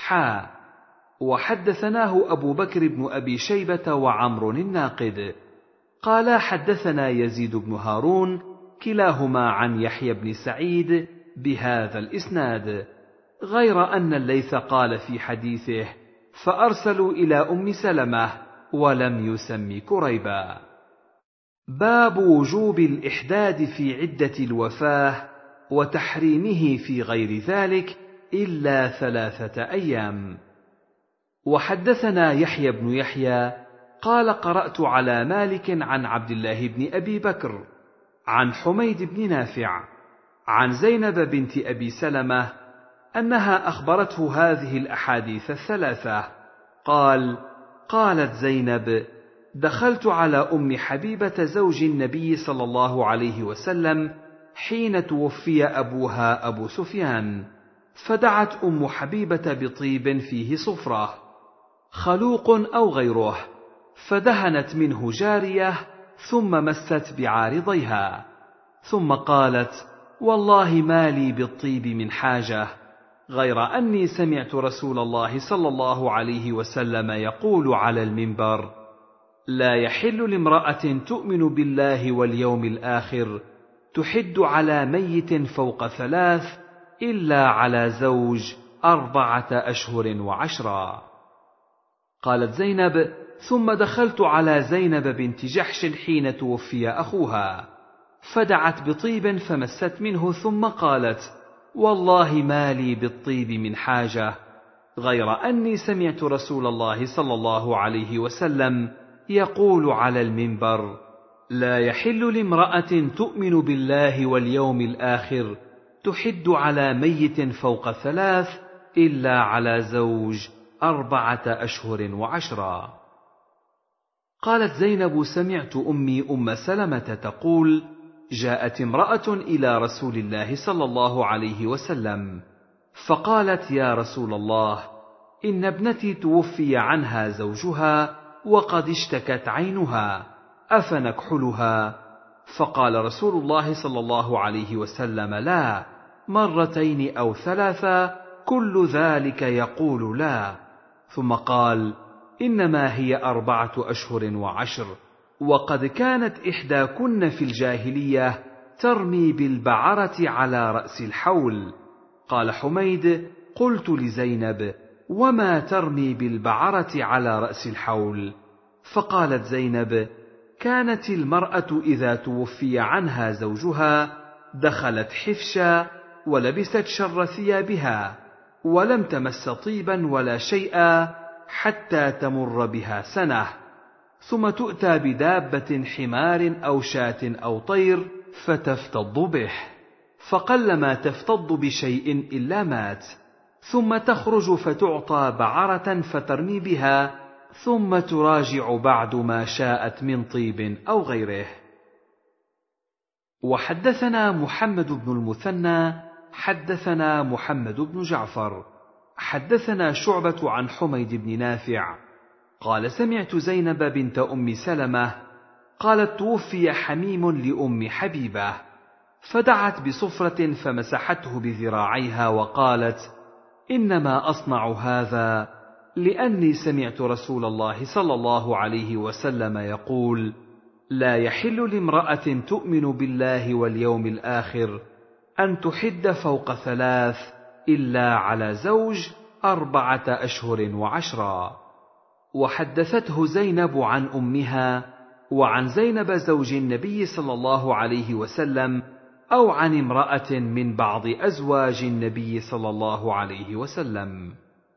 Speaker 1: وحدثناه أبو بكر بن أبي شيبة وعمر الناقد قال حدثنا يزيد بن هارون كلاهما عن يحيى بن سعيد بهذا الإسناد، غير أن الليث قال في حديثه فأرسلوا إلى أم سلمة ولم يسم كريبا. باب وجوب الإحداد في عدة الوفاة وتحريمه في غير ذلك إلا 3 أيام. وحدثنا يحيى بن يحيى قال قرأت على مالك عن عبد الله بن أبي بكر عن حميد بن نافع عن زينب بنت أبي سلمة أنها أخبرته هذه الأحاديث 3. قالت زينب دخلت على أم حبيبة زوج النبي صلى الله عليه وسلم حين توفي أبوها أبو سفيان، فدعت أم حبيبة بطيب فيه صفرة خلوق أو غيره، فدهنت منه جارية ثم مست بعارضيها، ثم قالت: والله ما لي بالطيب من حاجة، غير أني سمعت رسول الله صلى الله عليه وسلم يقول على المنبر: لا يحل لامرأة تؤمن بالله واليوم الآخر تحد على ميت فوق 3 إلا على زوج 4 أشهر و10. قالت زينب: ثم دخلت على زينب بنت جحش حين توفي أخوها، فدعت بطيب فمست منه، ثم قالت: والله ما لي بالطيب من حاجة، غير أني سمعت رسول الله صلى الله عليه وسلم يقول على المنبر: لا يحل لامرأة تؤمن بالله واليوم الآخر تحد على ميت فوق 3 إلا على زوج 4 أشهر و10. قالت زينب: سمعت أمي أم سلمة تقول: جاءت امرأة إلى رسول الله صلى الله عليه وسلم فقالت: يا رسول الله، إن ابنتي توفي عنها زوجها وقد اشتكت عينها، أفنكحلها؟ فقال رسول الله صلى الله عليه وسلم: لا، 2 أو 3، كل ذلك يقول لا. ثم قال: إنما هي 4 أشهر و10، وقد كانت إحداكن في الجاهلية ترمي بالبعرة على رأس الحول. قال حميد: قلت لزينب: وما ترمي بالبعرة على رأس الحول؟ فقالت زينب: كانت المرأة إذا توفي عنها زوجها دخلت حفشا ولبست شر ثيابها، ولم تمس طيبا ولا شيئا حتى تمر بها سنة، ثم تؤتى بدابة حمار أو شاة أو طير فتفتض به، فقلما تفتض بشيء إلا مات، ثم تخرج فتعطى بعرة فترمي بها، ثم تراجع بعد ما شاءت من طيب أو غيره. وحدثنا محمد بن المثنى حدثنا محمد بن جعفر حدثنا شعبة عن حميد بن نافع قال: سمعت زينب بنت أم سلمة قالت: توفي حميم لأم حبيبة، فدعت بصفرة فمسحته بذراعيها وقالت: إنما أصنع هذا لأني سمعت رسول الله صلى الله عليه وسلم يقول: لا يحل لامرأة تؤمن بالله واليوم الآخر أن تحد فوق 3 إلا على زوج 4 أشهر و10. وحدثته زينب عن أمها وعن زينب زوج النبي صلى الله عليه وسلم أو عن امرأة من بعض أزواج النبي صلى الله عليه وسلم.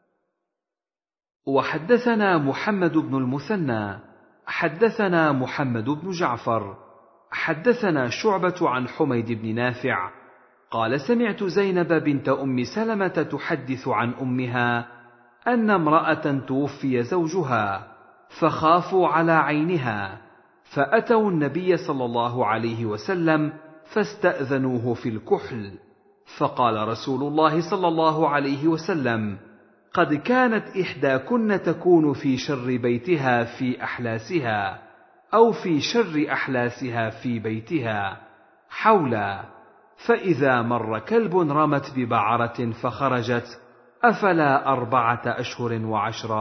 Speaker 1: وحدثنا محمد بن المثنى حدثنا محمد بن جعفر حدثنا شعبة عن حميد بن نافع قال: سمعت زينب بنت أم سلمة تحدث عن أمها أن امرأة توفي زوجها فخافوا على عينها، فأتوا النبي صلى الله عليه وسلم فاستأذنوه في الكحل، فقال رسول الله صلى الله عليه وسلم: قد كانت إحداكن تكون في شر بيتها في أحلاسها، أو في شر أحلاسها في بيتها حولا، فإذا مر كلب رمت ببعرة فخرجت، أفلا 4 أشهر و10.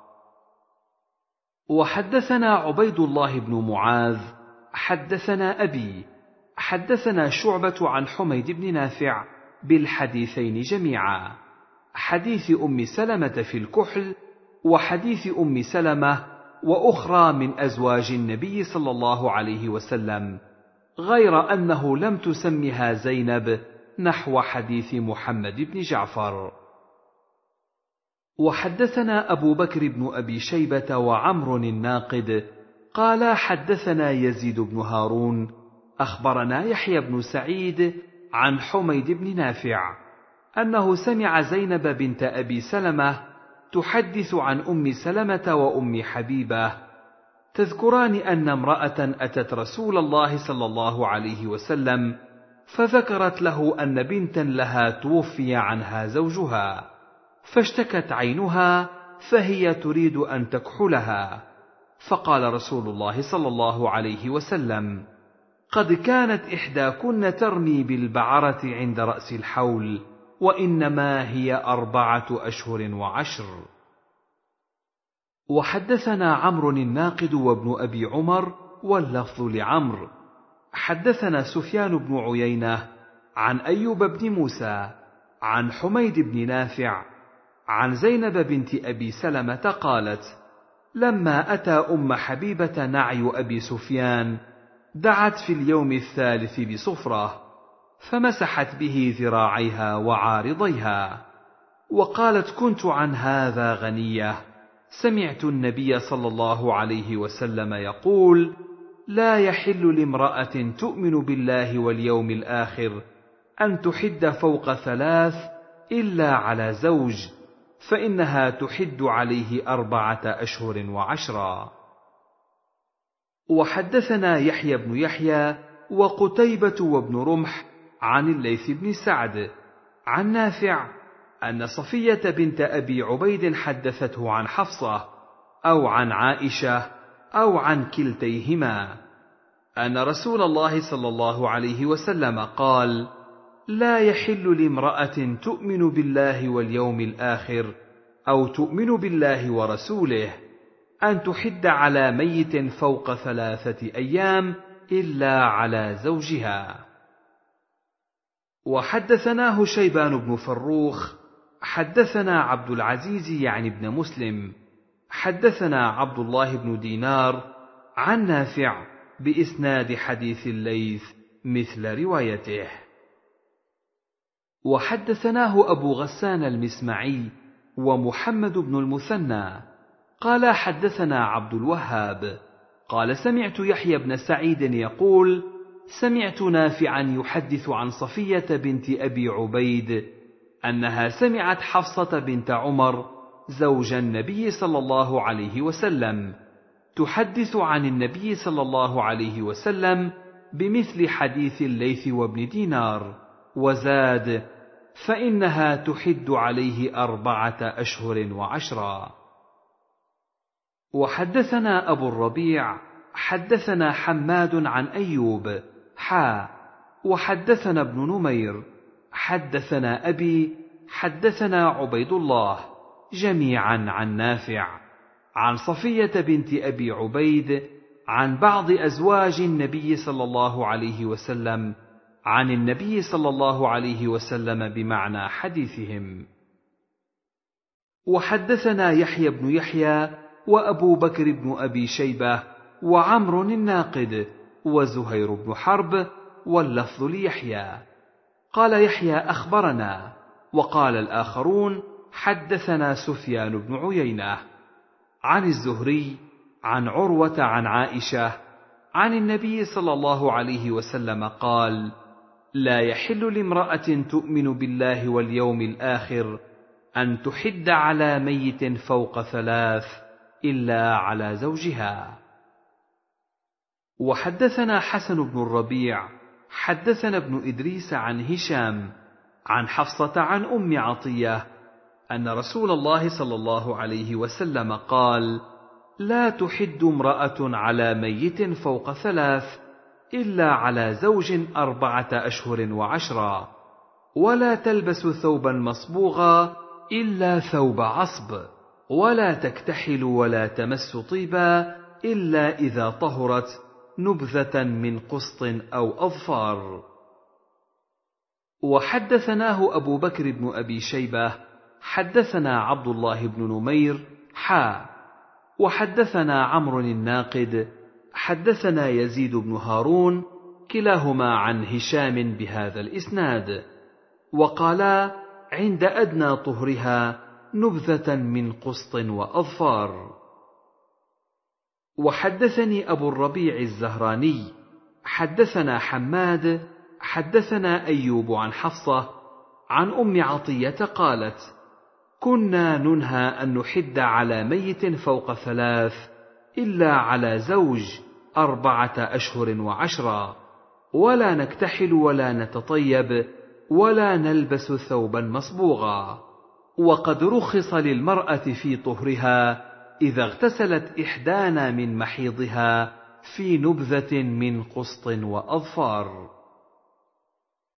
Speaker 1: وحدثنا عبيد الله بن معاذ حدثنا أبي حدثنا شعبة عن حميد بن نافع بالحديثين جميعا، حديث أم سلمة في الكحل وحديث أم سلمة وأخرى من أزواج النبي صلى الله عليه وسلم، غير أنه لم تسمها زينب نحو حديث محمد بن جعفر. وحدثنا أبو بكر بن أبي شيبة وعمر الناقد قال: حدثنا يزيد بن هارون أخبرنا يحيى بن سعيد عن حميد بن نافع أنه سمع زينب بنت أبي سلمة تحدث عن أم سلمة وأم حبيبة تذكران أن امرأة أتت رسول الله صلى الله عليه وسلم فذكرت له أن بنتا لها توفي عنها زوجها، فاشتكت عينها فهي تريد أن تكحلها، فقال رسول الله صلى الله عليه وسلم: قد كانت إحداكن ترمي بالبعرة عند رأس الحول، وإنما هي 4 أشهر و10. وحدثنا عمرو الناقد وابن أبي عمر واللفظ لعمرو. حدثنا سفيان بن عيينة عن أيوب بن موسى عن حميد بن نافع عن زينب بنت أبي سلمة قالت: لما أتى أم حبيبة نعي أبي سفيان دعت في اليوم الثالث بصفرة، فمسحت به ذراعيها وعارضيها، وقالت: كنت عن هذا غنية، سمعت النبي صلى الله عليه وسلم يقول: لا يحل لامرأة تؤمن بالله واليوم الآخر أن تحد فوق 3 إلا على زوج، فإنها تحد عليه 4 أشهر و10. وحدثنا يحيى بن يحيى وقتيبة وابن رمح عن الليث بن سعد عن نافع أن صفية بنت أبي عبيد حدثته عن حفصة أو عن عائشة أو عن كلتيهما أن رسول الله صلى الله عليه وسلم قال: لا يحل لامرأة تؤمن بالله واليوم الآخر أو تؤمن بالله ورسوله أن تحد على ميت فوق 3 أيام إلا على زوجها. وحدثناه شيبان بن فروخ حدثنا عبد العزيز يعني بن مسلم حدثنا عبد الله بن دينار عن نافع بإسناد حديث الليث مثل روايته. وحدثناه أبو غسان المسمعي ومحمد بن المثنى قال حدثنا عبد الوهاب قال سمعت يحيى بن سعيد يقول: سمعت نافعا يحدث عن صفية بنت أبي عبيد أنها سمعت حفصة بنت عمر زوج النبي صلى الله عليه وسلم تحدث عن النبي صلى الله عليه وسلم بمثل حديث الليث وابن دينار، وزاد: فإنها تحد عليه 4 أشهر و10. وحدثنا أبو الربيع حدثنا حماد عن أيوب وحدثنا ابن نمير حدثنا أبي حدثنا عبيد الله جميعا عن نافع عن صفية بنت أبي عبيد عن بعض أزواج النبي صلى الله عليه وسلم عن النبي صلى الله عليه وسلم بمعنى حديثهم. وحدثنا يحيى بن يحيى وأبو بكر بن أبي شيبة وعمر الناقد وزهير بن حرب واللفظ ليحيى. قال يحيى: أخبرنا، وقال الآخرون: حدثنا سفيان بن عيينة عن الزهري عن عروة عن عائشة عن النبي صلى الله عليه وسلم قال: لا يحل لامرأة تؤمن بالله واليوم الآخر أن تحد على ميت فوق 3 إلا على زوجها. وحدثنا حسن بن الربيع حدثنا ابن إدريس عن هشام عن حفصة عن أم عطية أن رسول الله صلى الله عليه وسلم قال: لا تحد امرأة على ميت فوق 3 إلا على زوج 4 أشهر و10، ولا تلبس ثوبا مصبوغا إلا ثوب عصب، ولا تكتحل ولا تمس طيبا إلا إذا طهرت نبذة من قسط أو أظفار. وحدثناه أبو بكر بن أبي شيبة حدثنا عبد الله بن نمير وحدثنا عمرو الناقد حدثنا يزيد بن هارون كلاهما عن هشام بهذا الإسناد، وقالا: عند أدنى طهرها نبذة من قسط وأظفار. وحدثني أبو الربيع الزهراني حدثنا حماد حدثنا أيوب عن حفصة عن أم عطية قالت: كنا ننهى أن نحد على ميت فوق 3 إلا على زوج 4 أشهر و10، ولا نكتحل ولا نتطيب ولا نلبس ثوبا مصبوغا. وقد رخص للمرأة في طهرها إذا اغتسلت إحدانا من محيضها في نبذة من قسط وأظفار.